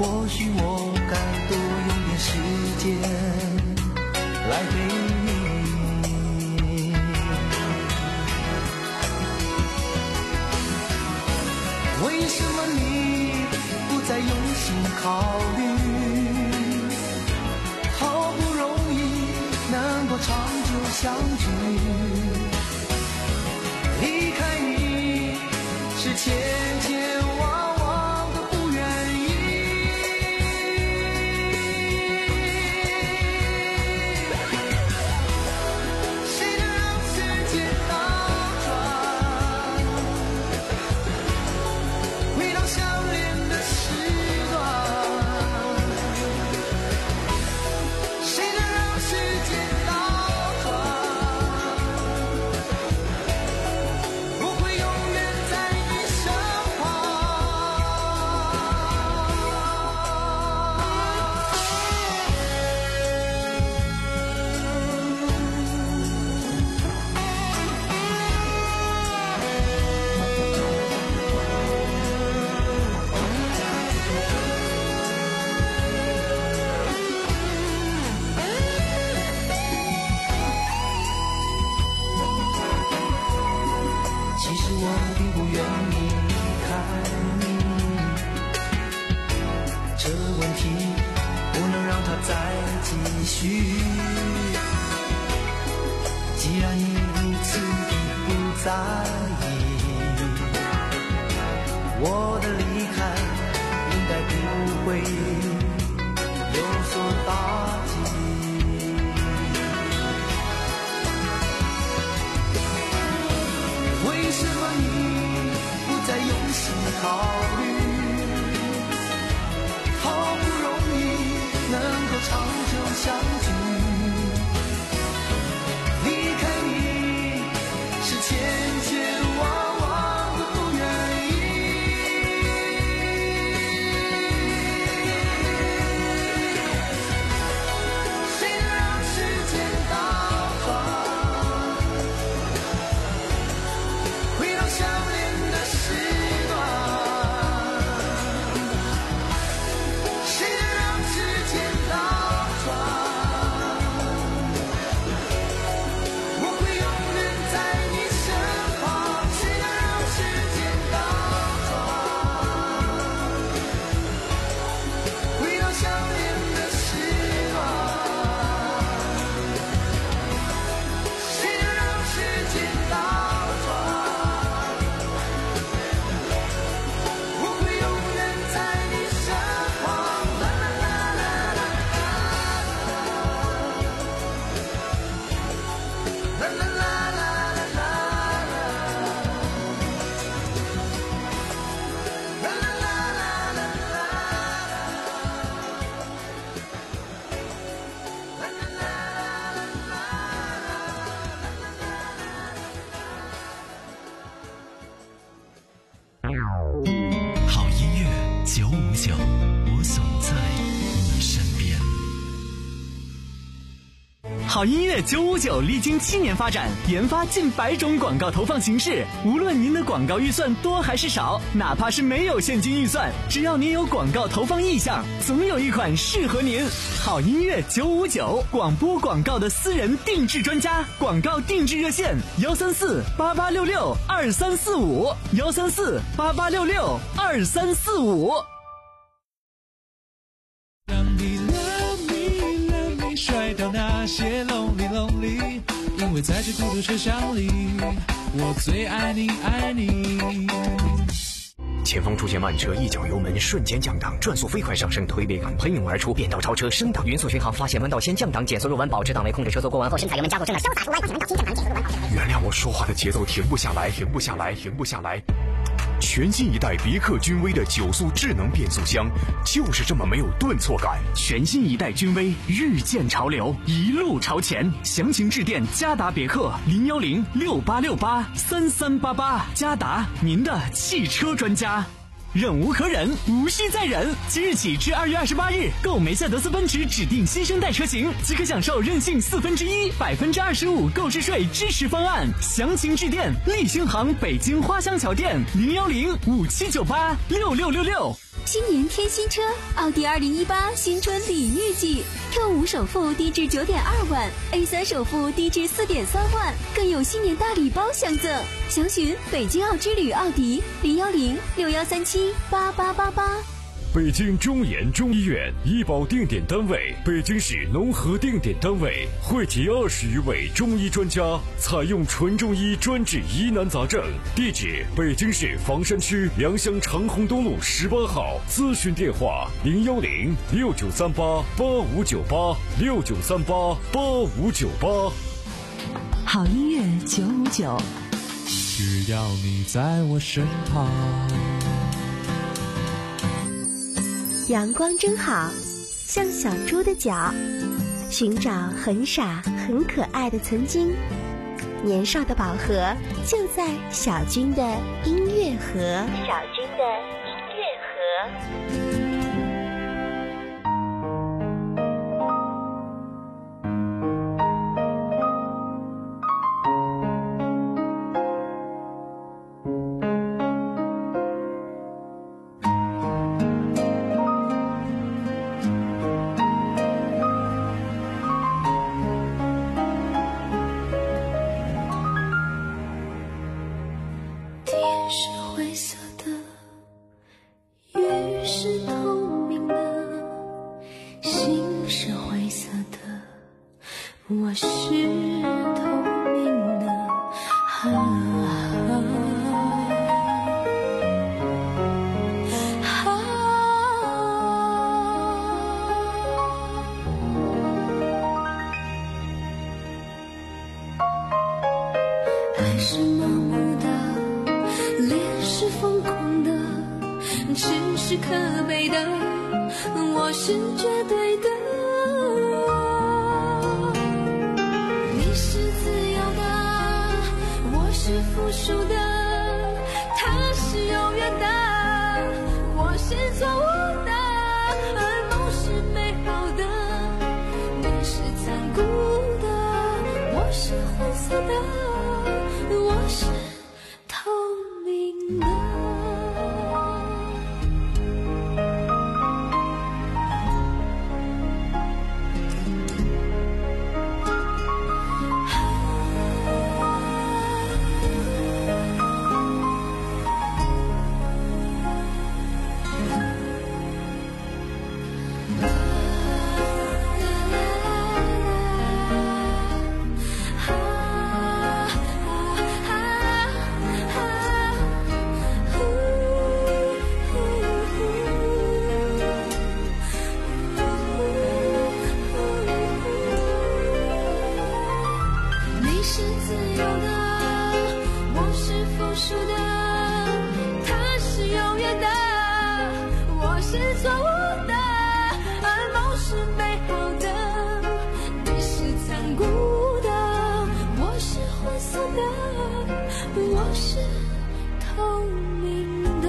或许我该多用点时间来陪你。为什么你不再用心考虑？好不容易能够长久相聚，离开你是千千万万个不愿意。谁能让时间倒转，回到相恋的时段？谁能让时间倒转，不会永远在你身其实我并不愿意离开你，这问题不能让它再继续。既然你如此的不在意，我的离开应该不会有所打击。为什么你不再用心考虑？好不容易能够长久相聚，离开你是千千万万个不愿意。谁能让时间倒转，回到相恋的时段？谁能让时间倒转，我会永远在你身旁？谁能让时间倒转，回到相恋的时段？谁能让时间倒转，我会永远在你身旁。啦啦啦啦啦，啦啦啦啦啦啦，啦啦啦啦啦好音乐九五九，我总在你身边。 好音乐九五九历经七年发展，研发近百种广告投放形式。无论您的广告预算多还是少，哪怕是没有现金预算，只要您有广告投放意向，总有一款适合您。好音乐九五九，广播广告的私人定制专家，广告定制热线：幺三四八八六六二三四五，幺三四八八六六二三四五。 让你 love me love me 甩掉那些 lonely lonely， 因为在这孤独车厢里，我最爱你爱你。 前方出现慢车，一脚油门瞬间降档，转速飞快上升，推背感喷涌而出，变道超车升档，匀速巡航，发现弯道先降档，减速入弯，保持档位，控制车速过弯后，深踩油门加速，真的潇洒出弯，发现弯道先降档，减速入弯。 原谅我说话的节奏停不下来，停不下来，停不下来。全新一代别克君威的九速智能变速箱，就是这么没有顿挫感。 全新一代君威，日渐潮流，一路朝前。详情致电嘉达别克零幺零六八六八三三八八，嘉达您的汽车专家。 忍无可忍，无需再忍。即日起至二月二十八日，购梅赛德斯奔驰指定新生代车型，即可享受任性四分之一、百分之二十五购置税支持方案。详情致电立新行北京花乡桥店零幺零五七九八六六六六。 新年添新车，奥迪二零一八新春礼遇季 ，Q 五首付低至九点二万 ，A 三首付低至四点三万，更有新年大礼包相赠。详询北京奥之旅奥迪零幺零六幺三七八八八八。 北京中研中医院医保定点单位，北京市农合定点单位，汇集二十余位中医专家，采用纯中医专治疑难杂症。地址：北京市房山区良乡长虹东路十八号。咨询电话：零幺零六九三八八五九八六九三八八五九八。 好音乐九五九， 只要你在我身旁。 阳光真好，像小猪的脚，寻找很傻很可爱的曾经。年少的宝盒就在小军的音乐盒。小军的音乐盒。 我是透明的，啊啊爱是盲目的，恋是疯狂的，痴是可悲的，我是绝对的。是负数的，它是永远的，我是错误的，而梦是美好的，你是残酷的，我是灰色的，我是透明的。我是透明的。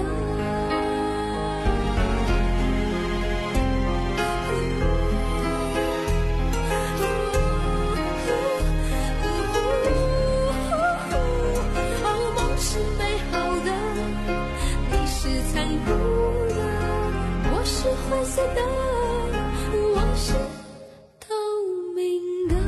哦，梦是美好的，你是残酷的，我是灰色的，我是透明的。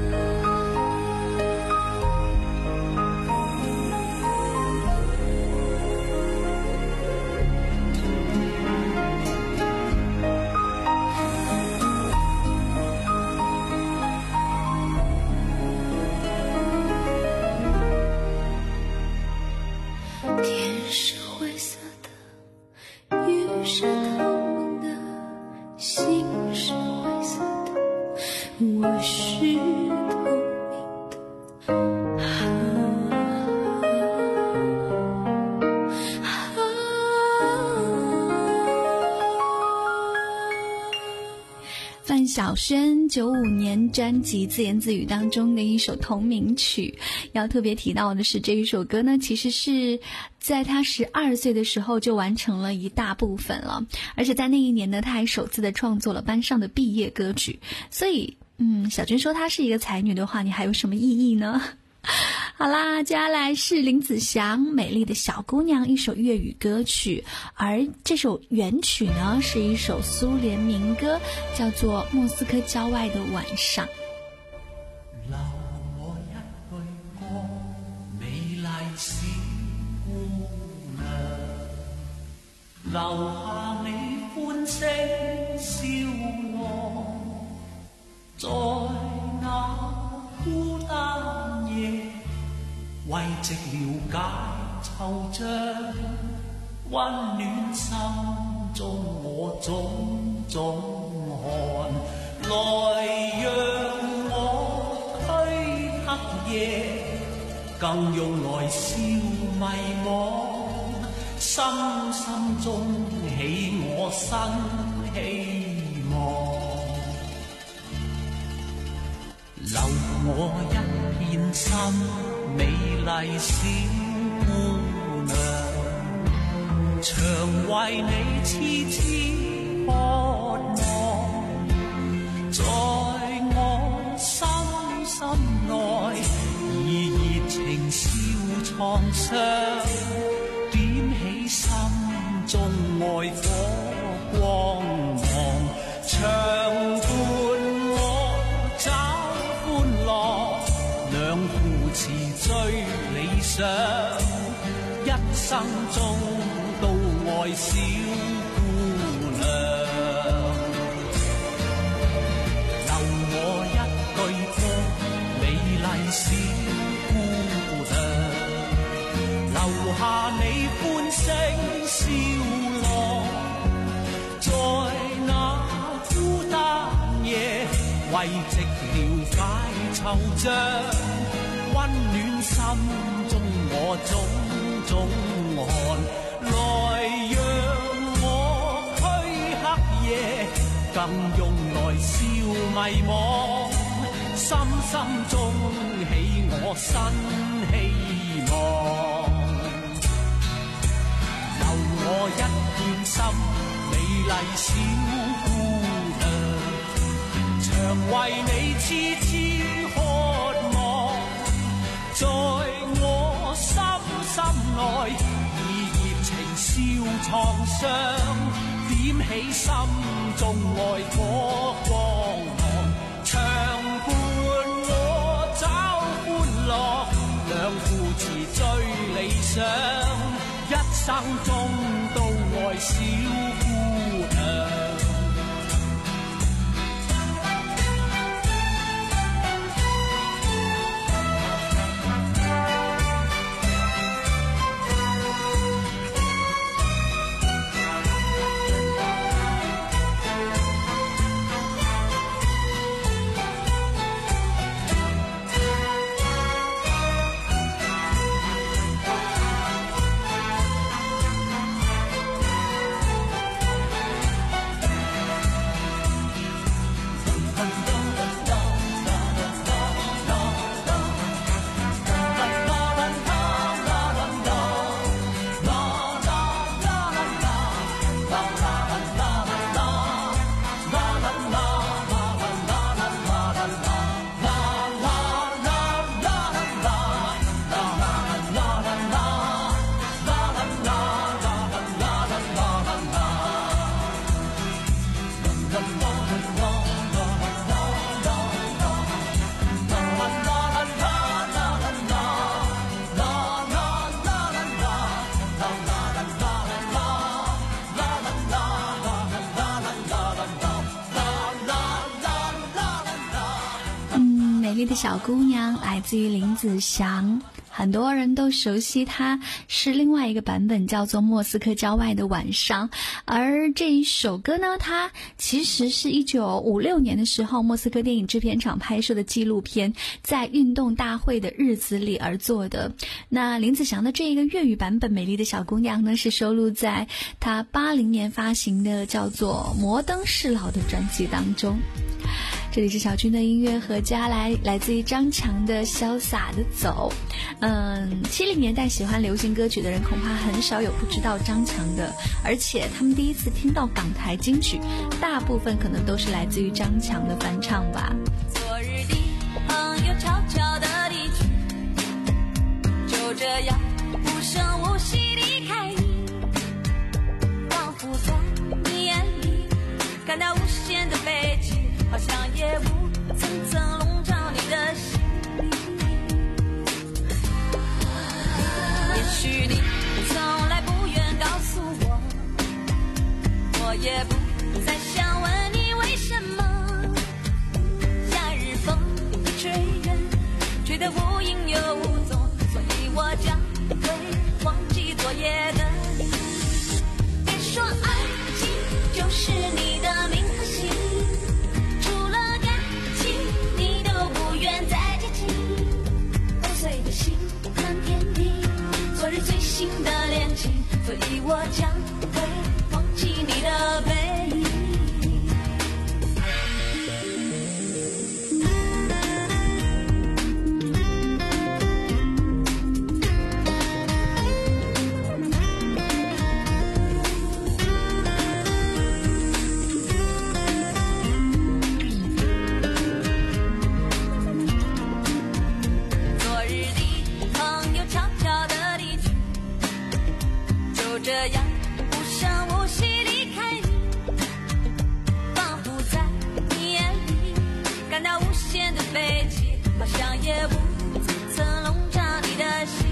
天是灰色的，雨是透明的，心是灰色的，我是透明的。啊范晓萱九五年专辑《自言自语》当中的一首同名曲，要特别提到的是这一首歌呢，其实是在他十二岁的时候就完成了一大部分了，而且在那一年呢，他还首次的创作了班上的毕业歌曲。所以，嗯，小军说她是一个才女的话，你还有什么异议呢？好啦，接下来是林子祥《美丽的小姑娘》，一首粤语歌曲，而这首原曲呢是一首苏联民歌，叫做《莫斯科郊外的晚上》。 留我一句歌，美麗小姑娘，留下你歡聲笑容，在那孤單夜，慰藉了解惆悵，溫暖心中我種種寒。來讓我驅黑夜，更用來消迷惘，深深中起我新希望。留我一片心，美麗小姑娘，常為你痴痴渴望，在我心心內，以熱情燒創傷，點起心中愛火光芒，長伴我找歡樂，兩父慈追理想，一生中都愛小姑娘。留我一句歌，美麗小姑娘，留下你歡聲笑樂，在那孤單夜，慰藉了解惆悵，溫暖心中我種種寒。來讓我驅黑夜，更用來消迷惘，深深中起我新希望。留我一片心，美麗小姑娘，常為你痴痴渴望，在我心心內，以熱情燒創傷，點起心中愛火光芒，長伴我找歡樂，兩父慈追理想，一生中都愛小姑娘。 小姑娘来自于林子祥，很多人都熟悉她是另外一个版本叫做《莫斯科郊外的晚上》，而这一首歌呢，它其实是一九五六年的时候莫斯科电影制片厂拍摄的纪录片《在运动大会的日子里》而做的。那林子祥的这一个粤语版本《美丽的小姑娘》呢，是收录在他八零年发行的叫做《摩登士老》的专辑当中。 这里是小军的音乐和家来，来自于张强的潇洒的走。嗯，七零年代喜欢流行歌曲的人恐怕很少有不知道张强的，而且他们第一次听到港台金曲，大部分可能都是来自于张强的翻唱吧。 昨日的朋友悄悄地离去，就这样无声无息离开你，仿佛在你眼里感到无限的悲戚，好像夜雾层层笼罩你的心。也许你从来不愿告诉我，我也不再想问你为什么。夏日风吹远，吹得无影又无踪，所以我将会忘记昨夜的你。别说爱情就是你的名和姓，除了感情你都不愿再接近。破碎的心很天地，昨日最新的恋情，所以我将会忘记你的背影。昨日的朋友悄悄地离去，就这样无声无息离开你，仿佛在你眼里感到无限的悲戚，好像夜雾层层笼罩你的心。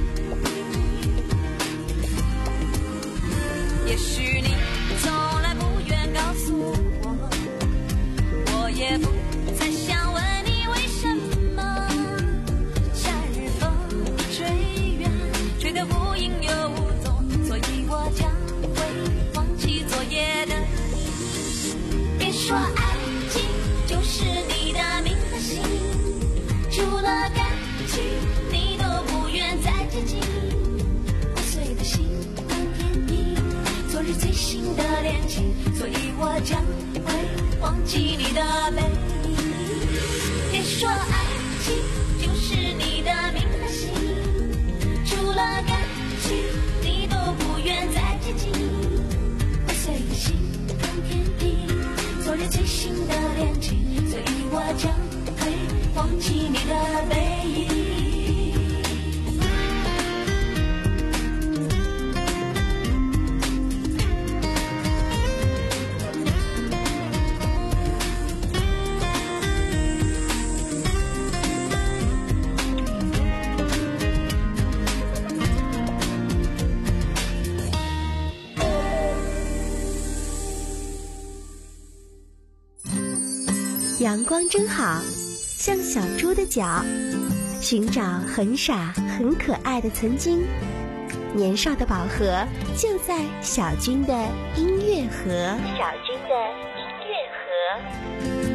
也许你从来不愿告诉我，我也不再想问你为什么。夏日风吹远，吹得无影又无踪，所以我将会忘记昨夜的你。别说爱情就是你的名和姓，除了感情你都不愿再接近。破碎的心很天地，昨日最新的恋情，所以我将会忘记你的背影。别说爱情就是你的名和姓，除了感情你都不愿再接近。破碎的心很天地，昨日最新的恋情，所以我将会忘记你的背影。 阳光真好，像小猪的脚，寻找很傻很可爱的曾经。年少的宝盒就在小军的音乐盒。小军的音乐盒。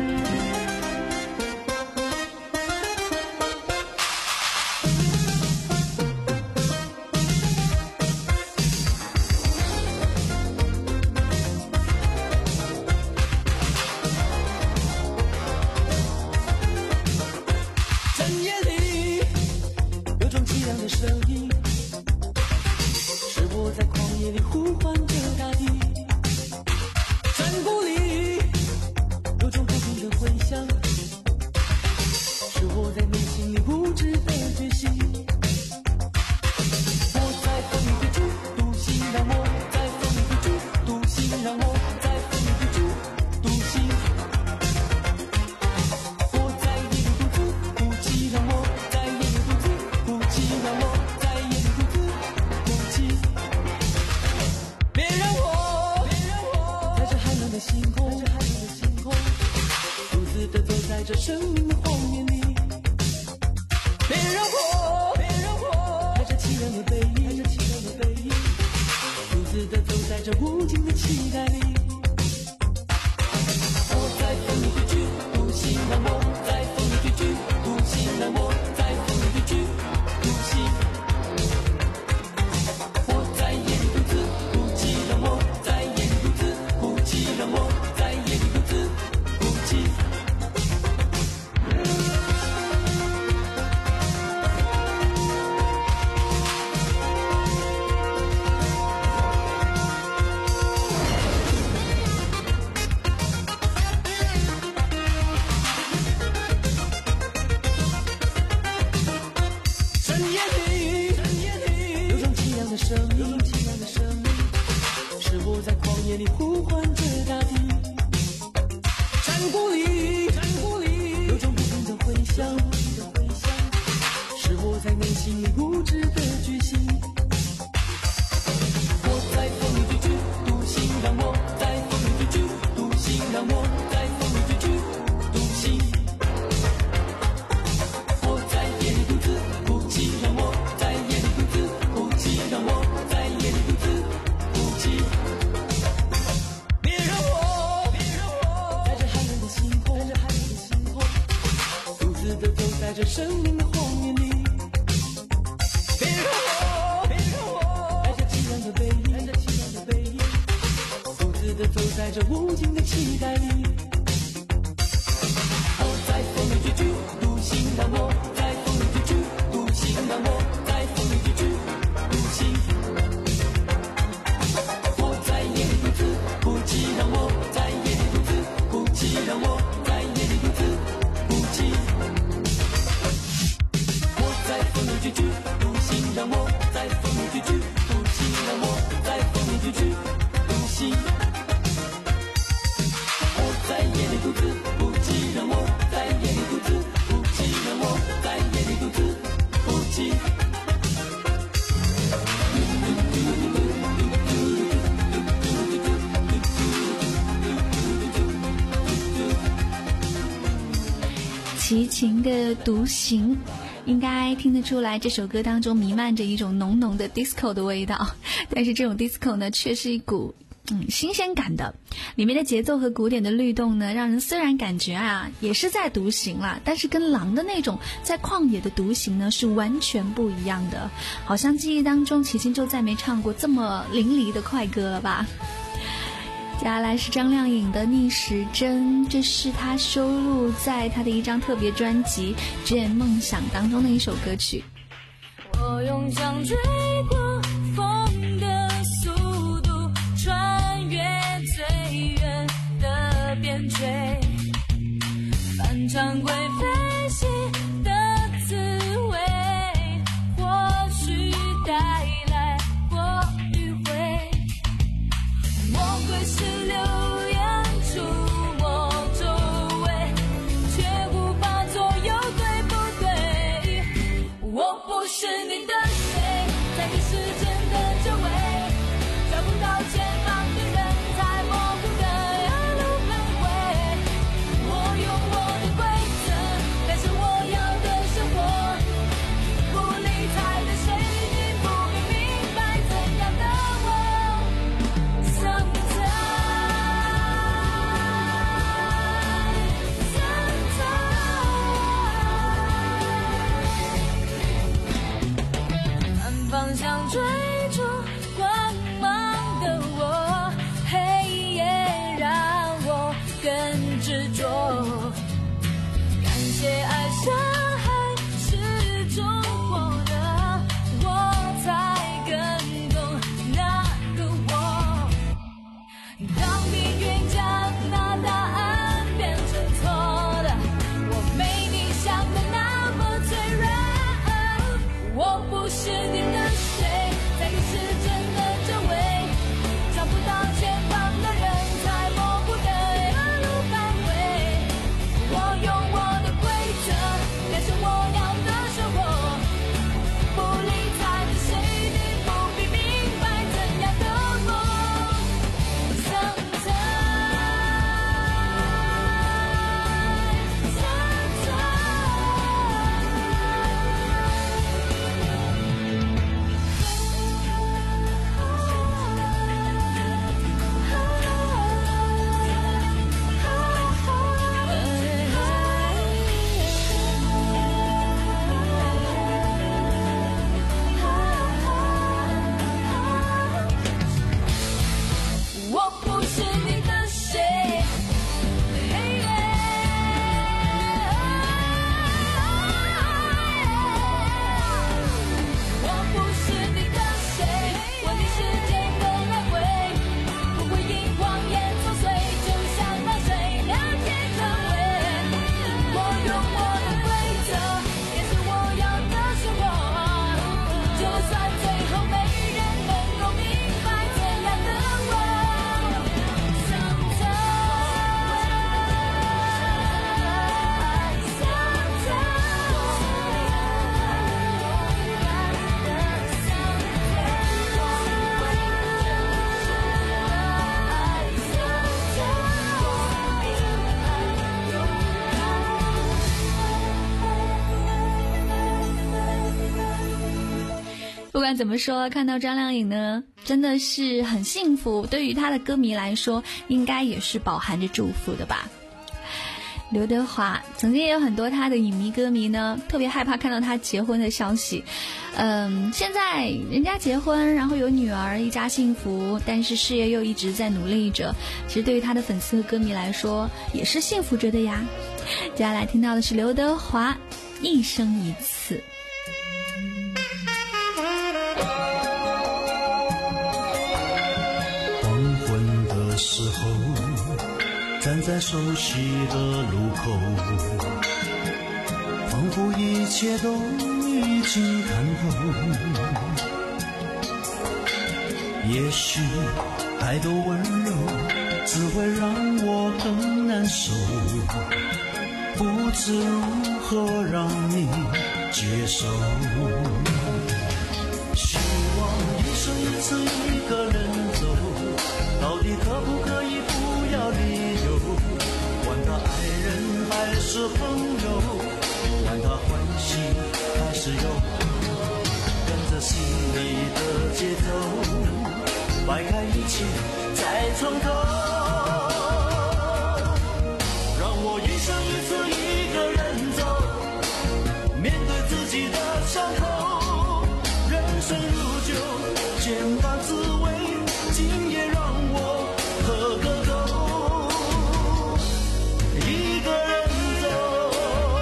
深夜里有种凄凉的声音，是我在旷野里呼唤着大地。山谷里有种不停的回响，是我在内心里无知的觉醒。我在风里飞出独行，让我在风里飞出独行，让我在风里飞出独行。我在夜里独自哭泣，让我在夜里独自哭泣，让我在夜里独自哭泣。别让我，别让我在这寒冷的星空，在这寒冷的星空，独自的走在这生命的荒原里。别让我，别让我带着凄凉的背影，带着凄凉的背影，独自的走在这无尽的期待里。我在风里飞去独行，让我在风里飞去独行，让我在风里飞去独行。我在夜里独自哭泣，让我在夜里独自哭泣，让我在夜里独自哭泣。 生命的荒野里。别看我，别看我，带着凄凉的背影，带着凄凉的背影，独自的走在这无尽的期待里。我在风里踽踽，独行让我在风里踽踽，独行让我在风里踽踽，独行。我在夜里独自哭泣，让我在夜里独自哭泣，让我在夜里独自哭泣。我在风里踽踽，独行让我在风里踽踽，独行让我在风里踽踽，独行。我在夜里独自哭泣，让我在夜里独自哭泣，让我在夜里独自哭泣。 齐秦的独行，应该听得出来这首歌当中弥漫着一种浓浓的 disco 的味道，但是这种 disco 呢却是一股嗯新鲜感的，里面的节奏和鼓点的律动呢，让人虽然感觉啊也是在独行啦，但是跟狼的那种在旷野的独行呢是完全不一样的，好像记忆当中齐秦就再没唱过这么淋漓的快歌了吧。接下来是张靓颖的《逆时针》，这是她收录在她的一张特别专辑《只眼梦想》当中的一首歌曲。 我用枪追过风的速度，穿越最远的边陲，翻常规飞行的滋味，或许带来过迂回。魔鬼是流言出没周围，却无法左右对不对。我不是你的谁，在你时间的周围，找不到前方的人才模糊的路轮回。我用我的规则感受我要的生活，不理睬的谁，你不必明白怎样的我。方向追逐光芒的我，黑夜让我更执着。感谢爱伤害是种获得，我才更懂那个我。当命运将那答案变成错的，我没你想的那么脆弱。我不是你的谁，在你时针的周围，找不到前方的人才模糊的路范围。我用我的规则感受我要的生活，不理睬的谁，你不必明白怎样的我。我不是你的谁，我不是你的谁，我逆时间的来回，不会因谎言作祟，就像那水了解成为。我用我的规则也是我要的生活，就算最后没人能够明白怎样的我。 不管怎么说，看到张靓颖呢，真的是很幸福，对于她的歌迷来说应该也是饱含着祝福的吧。 刘德华曾经也有很多他的影迷歌迷呢，特别害怕看到他结婚的消息。嗯，现在人家结婚，然后有女儿，一家幸福，但是事业又一直在努力着。其实对于他的粉丝和歌迷来说，也是幸福着的呀。接下来听到的是刘德华《一生一次》。 黄昏的时候，站在熟悉的路口，仿佛一切都已经看透。也许爱的温柔只会让我更难受，不知如何让你接受。希望一生一次一个人走，到底可不可以不要理由？管他爱人还是朋友，管他欢喜还是忧，跟着心里的节奏，摆开一切再从头。让我一生一次一个人走，面对自己的伤口，人生如酒，千般滋味，今夜让我喝个够，一个人走。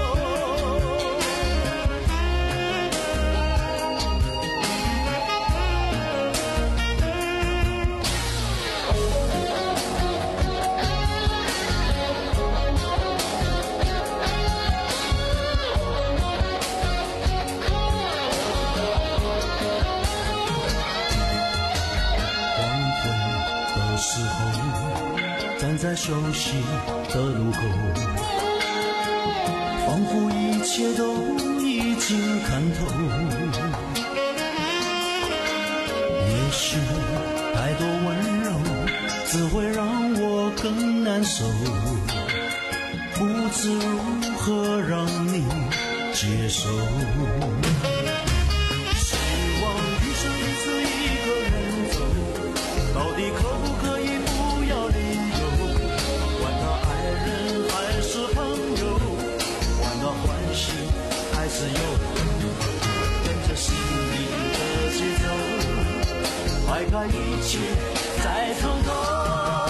时候，站在熟悉的路口，仿佛一切都已经看透。也许太多温柔只会让我更难受，不知如何让你接受。希望一生一次一个人走，到底可不可以不要理由？管他爱人还是朋友，管他欢喜还是忧，跟着心里的节奏，摆开一切再从头。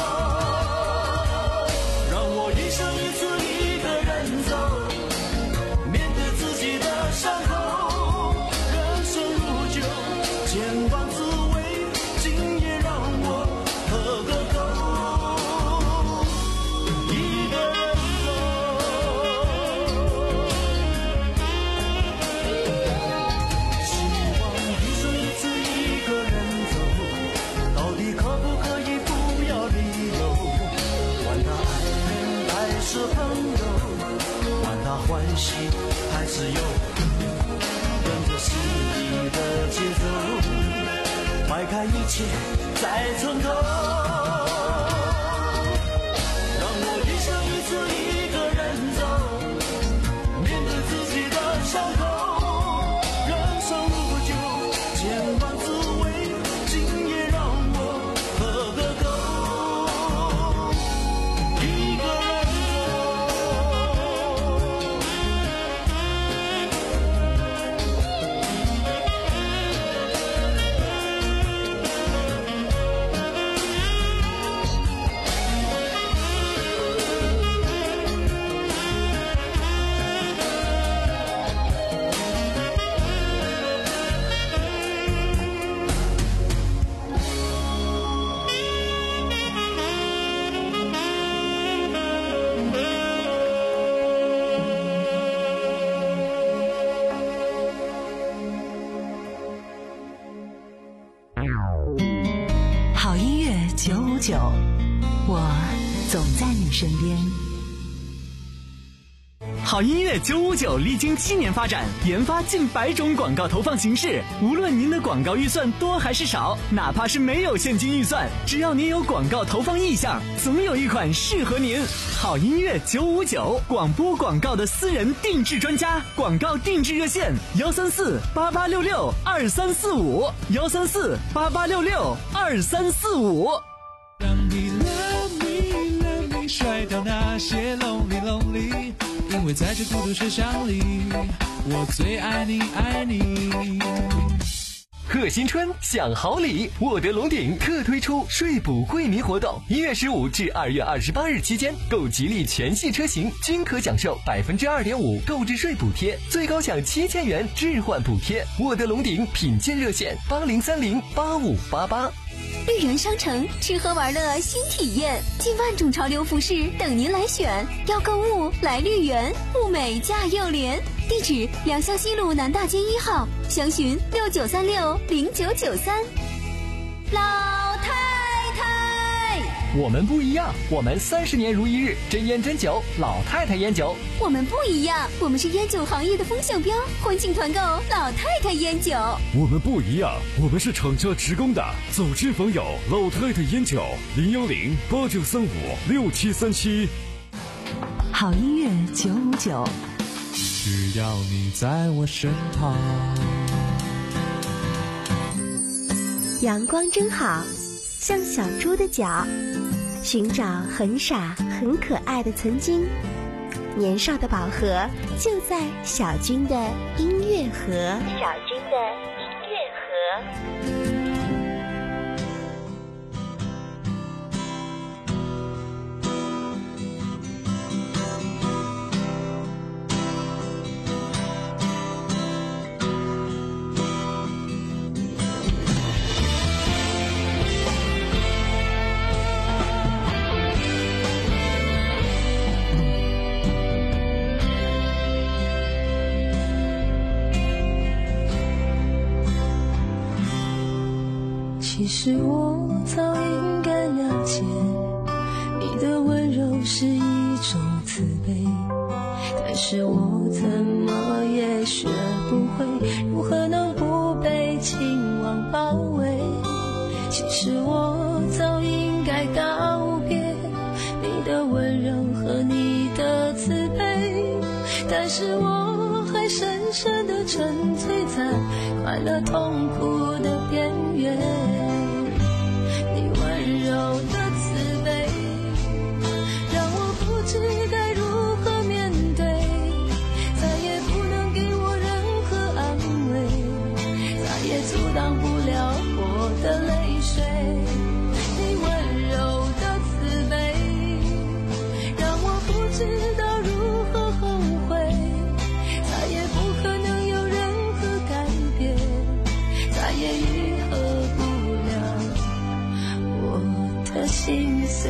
让我一生一次一个人走，面对自己的伤口，人生如酒，千般滋味，今夜让我喝个够，一个人走。希望一生一次一个人走，到底可不可以不要理由？管他爱人还是朋友，管他欢喜还是忧，跟着心里的节奏，摆开一切再从头。让我一生一次一个人走，面对自己的伤口，人生如酒，千般滋味，今夜让我喝个够，一个人好音乐九五九，我总在你身边。 好音乐九五九历经七年发展，研发近百种广告投放形式。无论您的广告预算多还是少，哪怕是没有现金预算，只要您有广告投放意向，总有一款适合您。好音乐九五九，广播广告的私人定制专家，广告定制热线：幺三四八八六六二三四五，幺三四八八六六二三四五。 让你 love me love me，甩掉那些 lonely lonely。 因为在这孤独车厢里，我最爱你爱你。 贺新春享好礼，沃德龙鼎特推出税补惠民活动，一月十五至二月二十八日期间，购吉利全系车型均可享受百分之二点五购置税补贴，最高享七千元置换补贴。沃德龙鼎品鉴热线八零三零八五八八。 绿园商城吃喝玩乐新体验，近万种潮流服饰等您来选。要购物来绿园，物美价又廉。地址：良乡西路南大街一号，详询六九三六零九九三。老太太， 我们不一样，我们三十年如一日，真烟真酒，老太太烟酒。 我们不一样，我们是烟酒行业的风向标，欢庆团购老太太烟酒。 我们不一样，我们是厂家直供的，走之访友老太太烟酒，零幺零八九三五六七三七。 好音乐九五九， 只要你在我身旁。 阳光真好，像小猪的脚，寻找很傻很可爱的曾经。年少的宝盒就在小军的音乐盒。小军的音乐盒。 其实我早应该了解，你的温柔是一种慈悲，但是我怎么也学不会如何能不被情网包围。其实我早应该告别你的温柔和你的慈悲，但是我还深深地沉醉在快乐痛苦的边缘。温柔的慈悲让我不知该如何面对，再也不能给我任何安慰，再也阻挡不了我的泪水。你温柔的慈悲让我不知道如何后悔，再也不可能有任何改变，再也愈合不了我的心碎。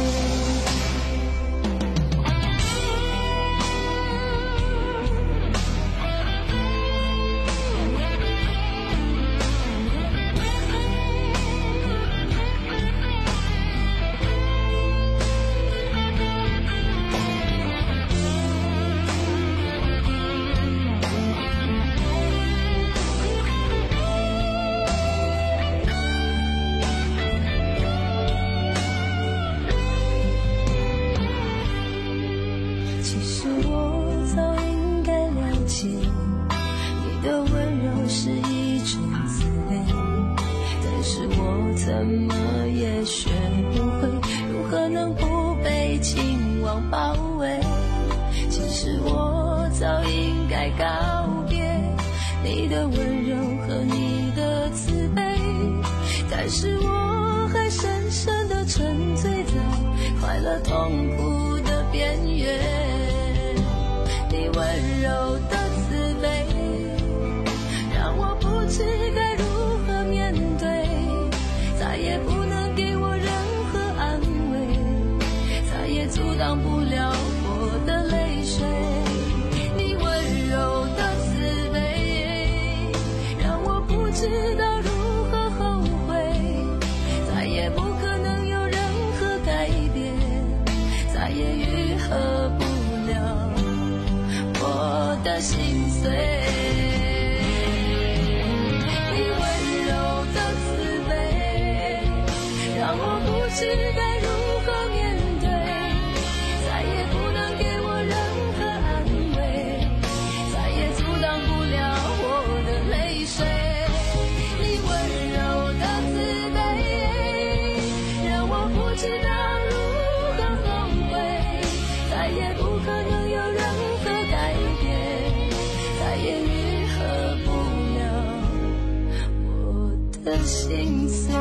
怎么也学不会如何能不被情网包围。其实我早应该告别你的温柔和你的慈悲，但是我还深深地沉醉在快乐痛苦的边缘。你温柔的慈悲让我不知该如何面对，再也不能给我任何安慰，再也阻挡不了我的泪水。你温柔的慈悲让我不知道如何后悔，再也不可能有任何改变，再也愈合不了我的心碎。让我不知该如何面对，再也心碎。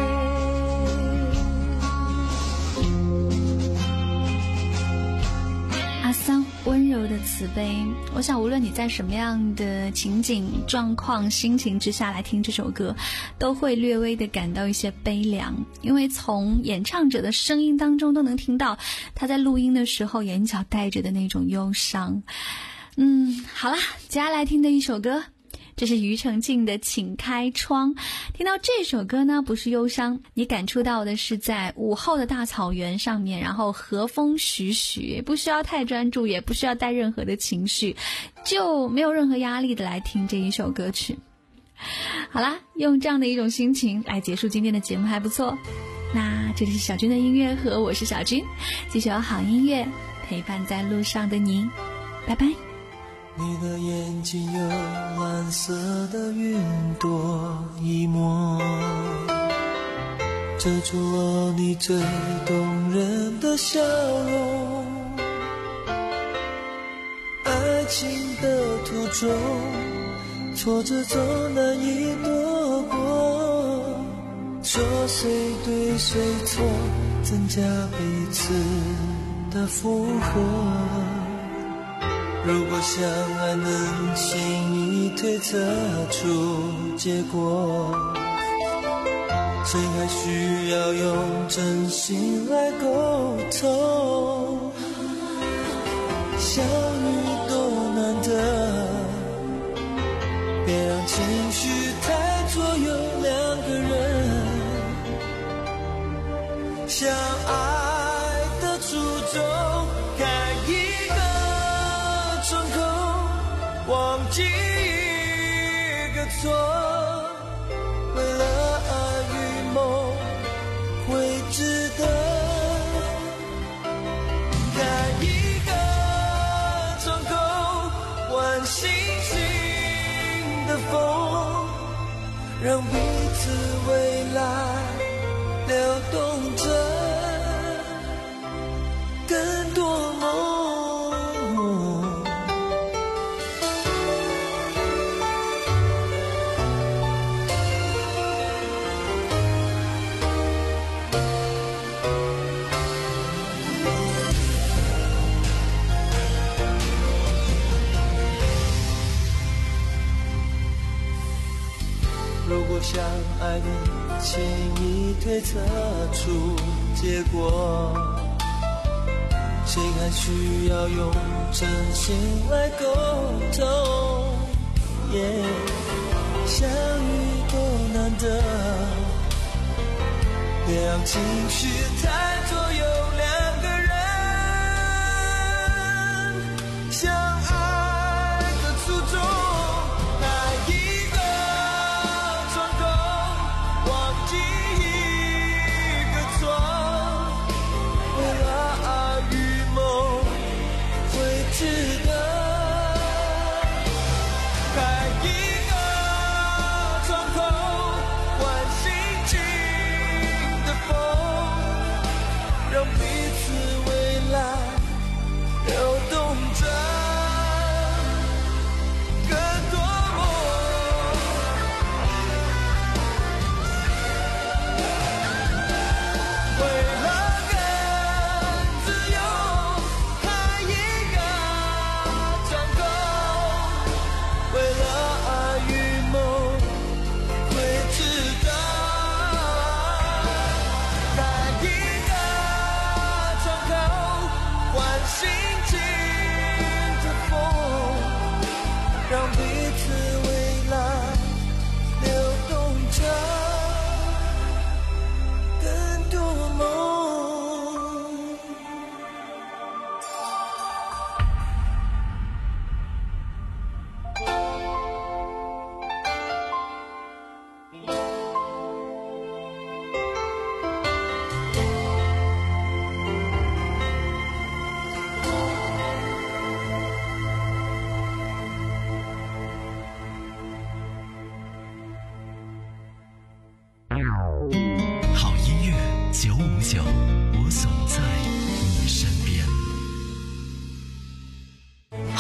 阿桑温柔的慈悲，我想无论你在什么样的情景、状况、心情之下来听这首歌，都会略微的感到一些悲凉，因为从演唱者的声音当中都能听到他在录音的时候眼角带着的那种忧伤。嗯，好啦，接下来听的一首歌，这是庾澄庆的《请开窗》。听到这首歌呢，不是忧伤，你感触到的是在午后的大草原上面，然后和风徐徐，不需要太专注，也不需要带任何的情绪，就没有任何压力的来听这一首歌曲。好啦，用这样的一种心情来结束今天的节目还不错。那这里是小军的音乐盒，我是小军，继续有好音乐陪伴在路上的你，拜拜。 你的眼睛有蓝色的云朵一抹，遮住了你最动人的笑容。爱情的途中，挫折总难以躲过，说谁对谁错，增加彼此的负荷。如果相爱能轻易推测出结果，谁还需要用真心来沟通？相遇多难得，别让情绪太左右两个人。相爱的初衷，开一个窗口，忘记一个错，为了爱与梦会值得。开一个窗口，换新新的风，让彼此未来流动着更多梦。如果相爱能轻易推测出结果，谁还需要用真心来沟通？ yeah, 相遇多难得，别让情绪太左右两个人。相爱的初衷，开一个窗口，忘记一个错，为了爱与梦会值得。开一个窗口，换新新的风，让彼此未来流动着更多梦。为了更自由，开一个窗口，为了爱与梦会值得。开一个窗口，换新新的风，让彼此未来流动着更多梦。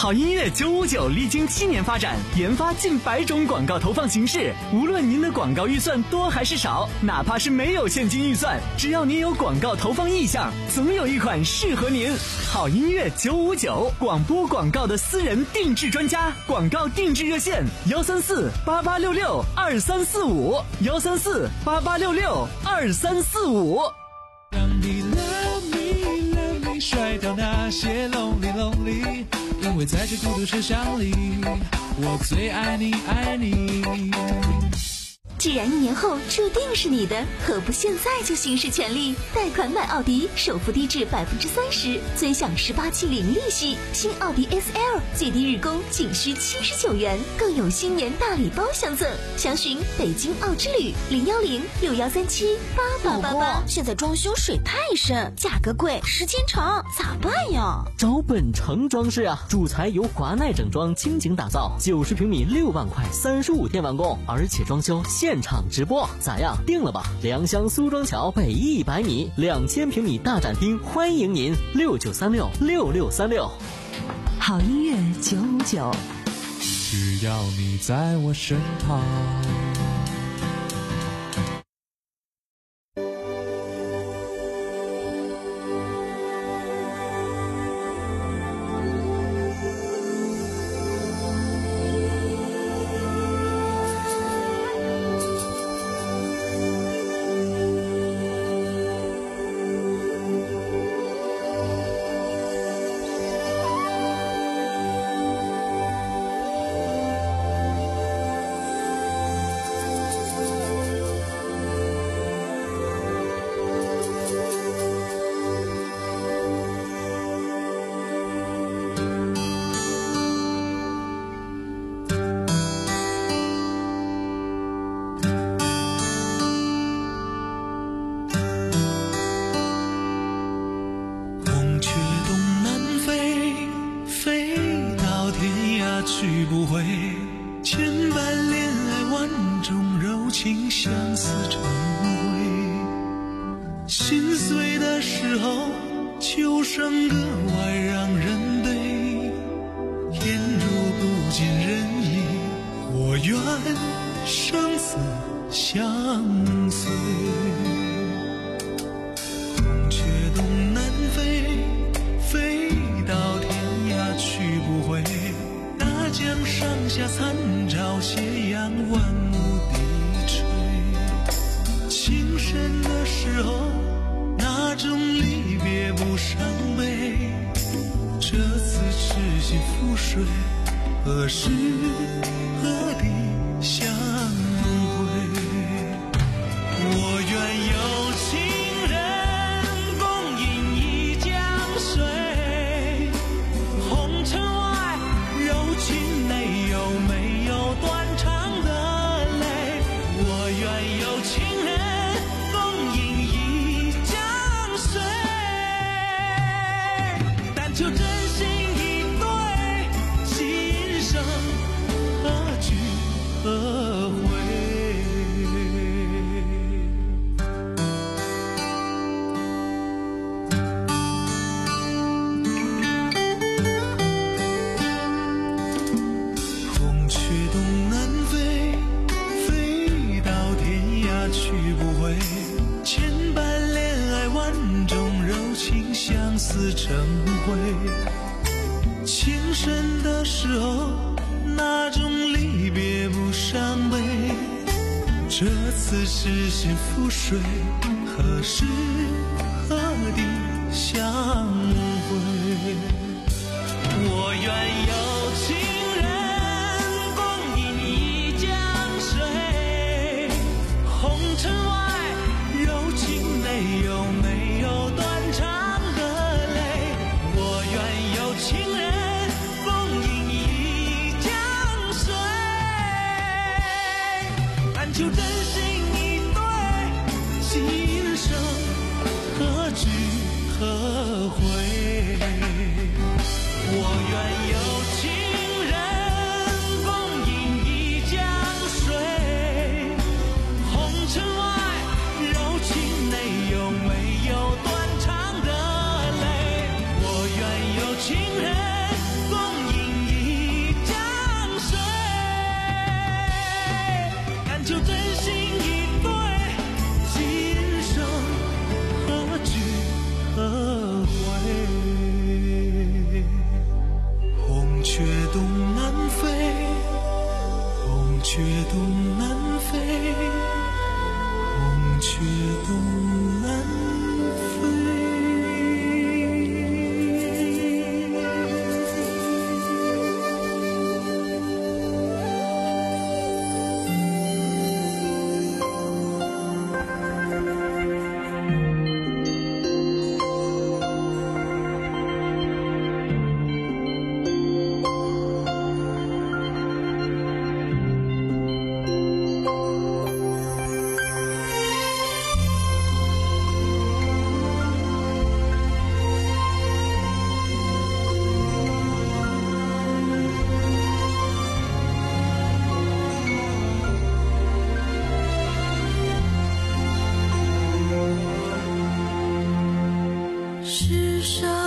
好音乐九五九历经七年发展，研发近百种广告投放形式。无论您的广告预算多还是少，哪怕是没有现金预算，只要您有广告投放意向，总有一款适合您。好音乐九五九，广播广告的私人定制专家，广告定制热线：幺三四八八六六二三四五，幺三四八八六六二三四五。 让你 love me love me， 甩掉那些 lonely lonely， 因为在这孤独车厢里，我最爱你爱你。 既然一年后注定是你的，何不现在就行使权利？贷款买奥迪，首付低至百分之三十，尊享十八期零利息。新奥迪 S L 最低日供仅需七十九元，更有新年大礼包相赠。详询北京奥之旅零幺零六幺三七八八八八。 现在装修水太深，价格贵，时间长，咋办呀？ 找本城装饰啊，主材由华奈整装倾情打造，九十平米六万块，三十五天完工，而且装修现场直播，咋样？定了吧！良乡苏庄桥北一百米，两千平米大展厅，欢迎您！六九三六六六三六。 好音乐九五九， 只要你在我身旁。去不回，千般恋爱万种柔情，相思成灰。心碎的时候，秋声格外让人悲。天若不尽人意，我愿生死相随。孔雀东南飞，飞到天涯去不回。江上下残照，斜阳万物低垂。情深的时候，那种离别不伤悲。这次痴心覆水，何时何地相会？我愿有情人共饮一江水，红尘外柔情内有没有断肠的泪？我愿有情人共饮一江水，但求真心一对，今生何聚何回？相思成灰，情深的时候，那种离别不伤悲。这次痴心覆水，何时何地相会？我愿有情人共饮一江水，红尘外柔情内有没有断肠？情人共饮一江水，但求真心一对，今生何聚何回？我愿有情人共饮一江水，红尘外柔情内有没有断肠的泪？我愿有情人共饮手。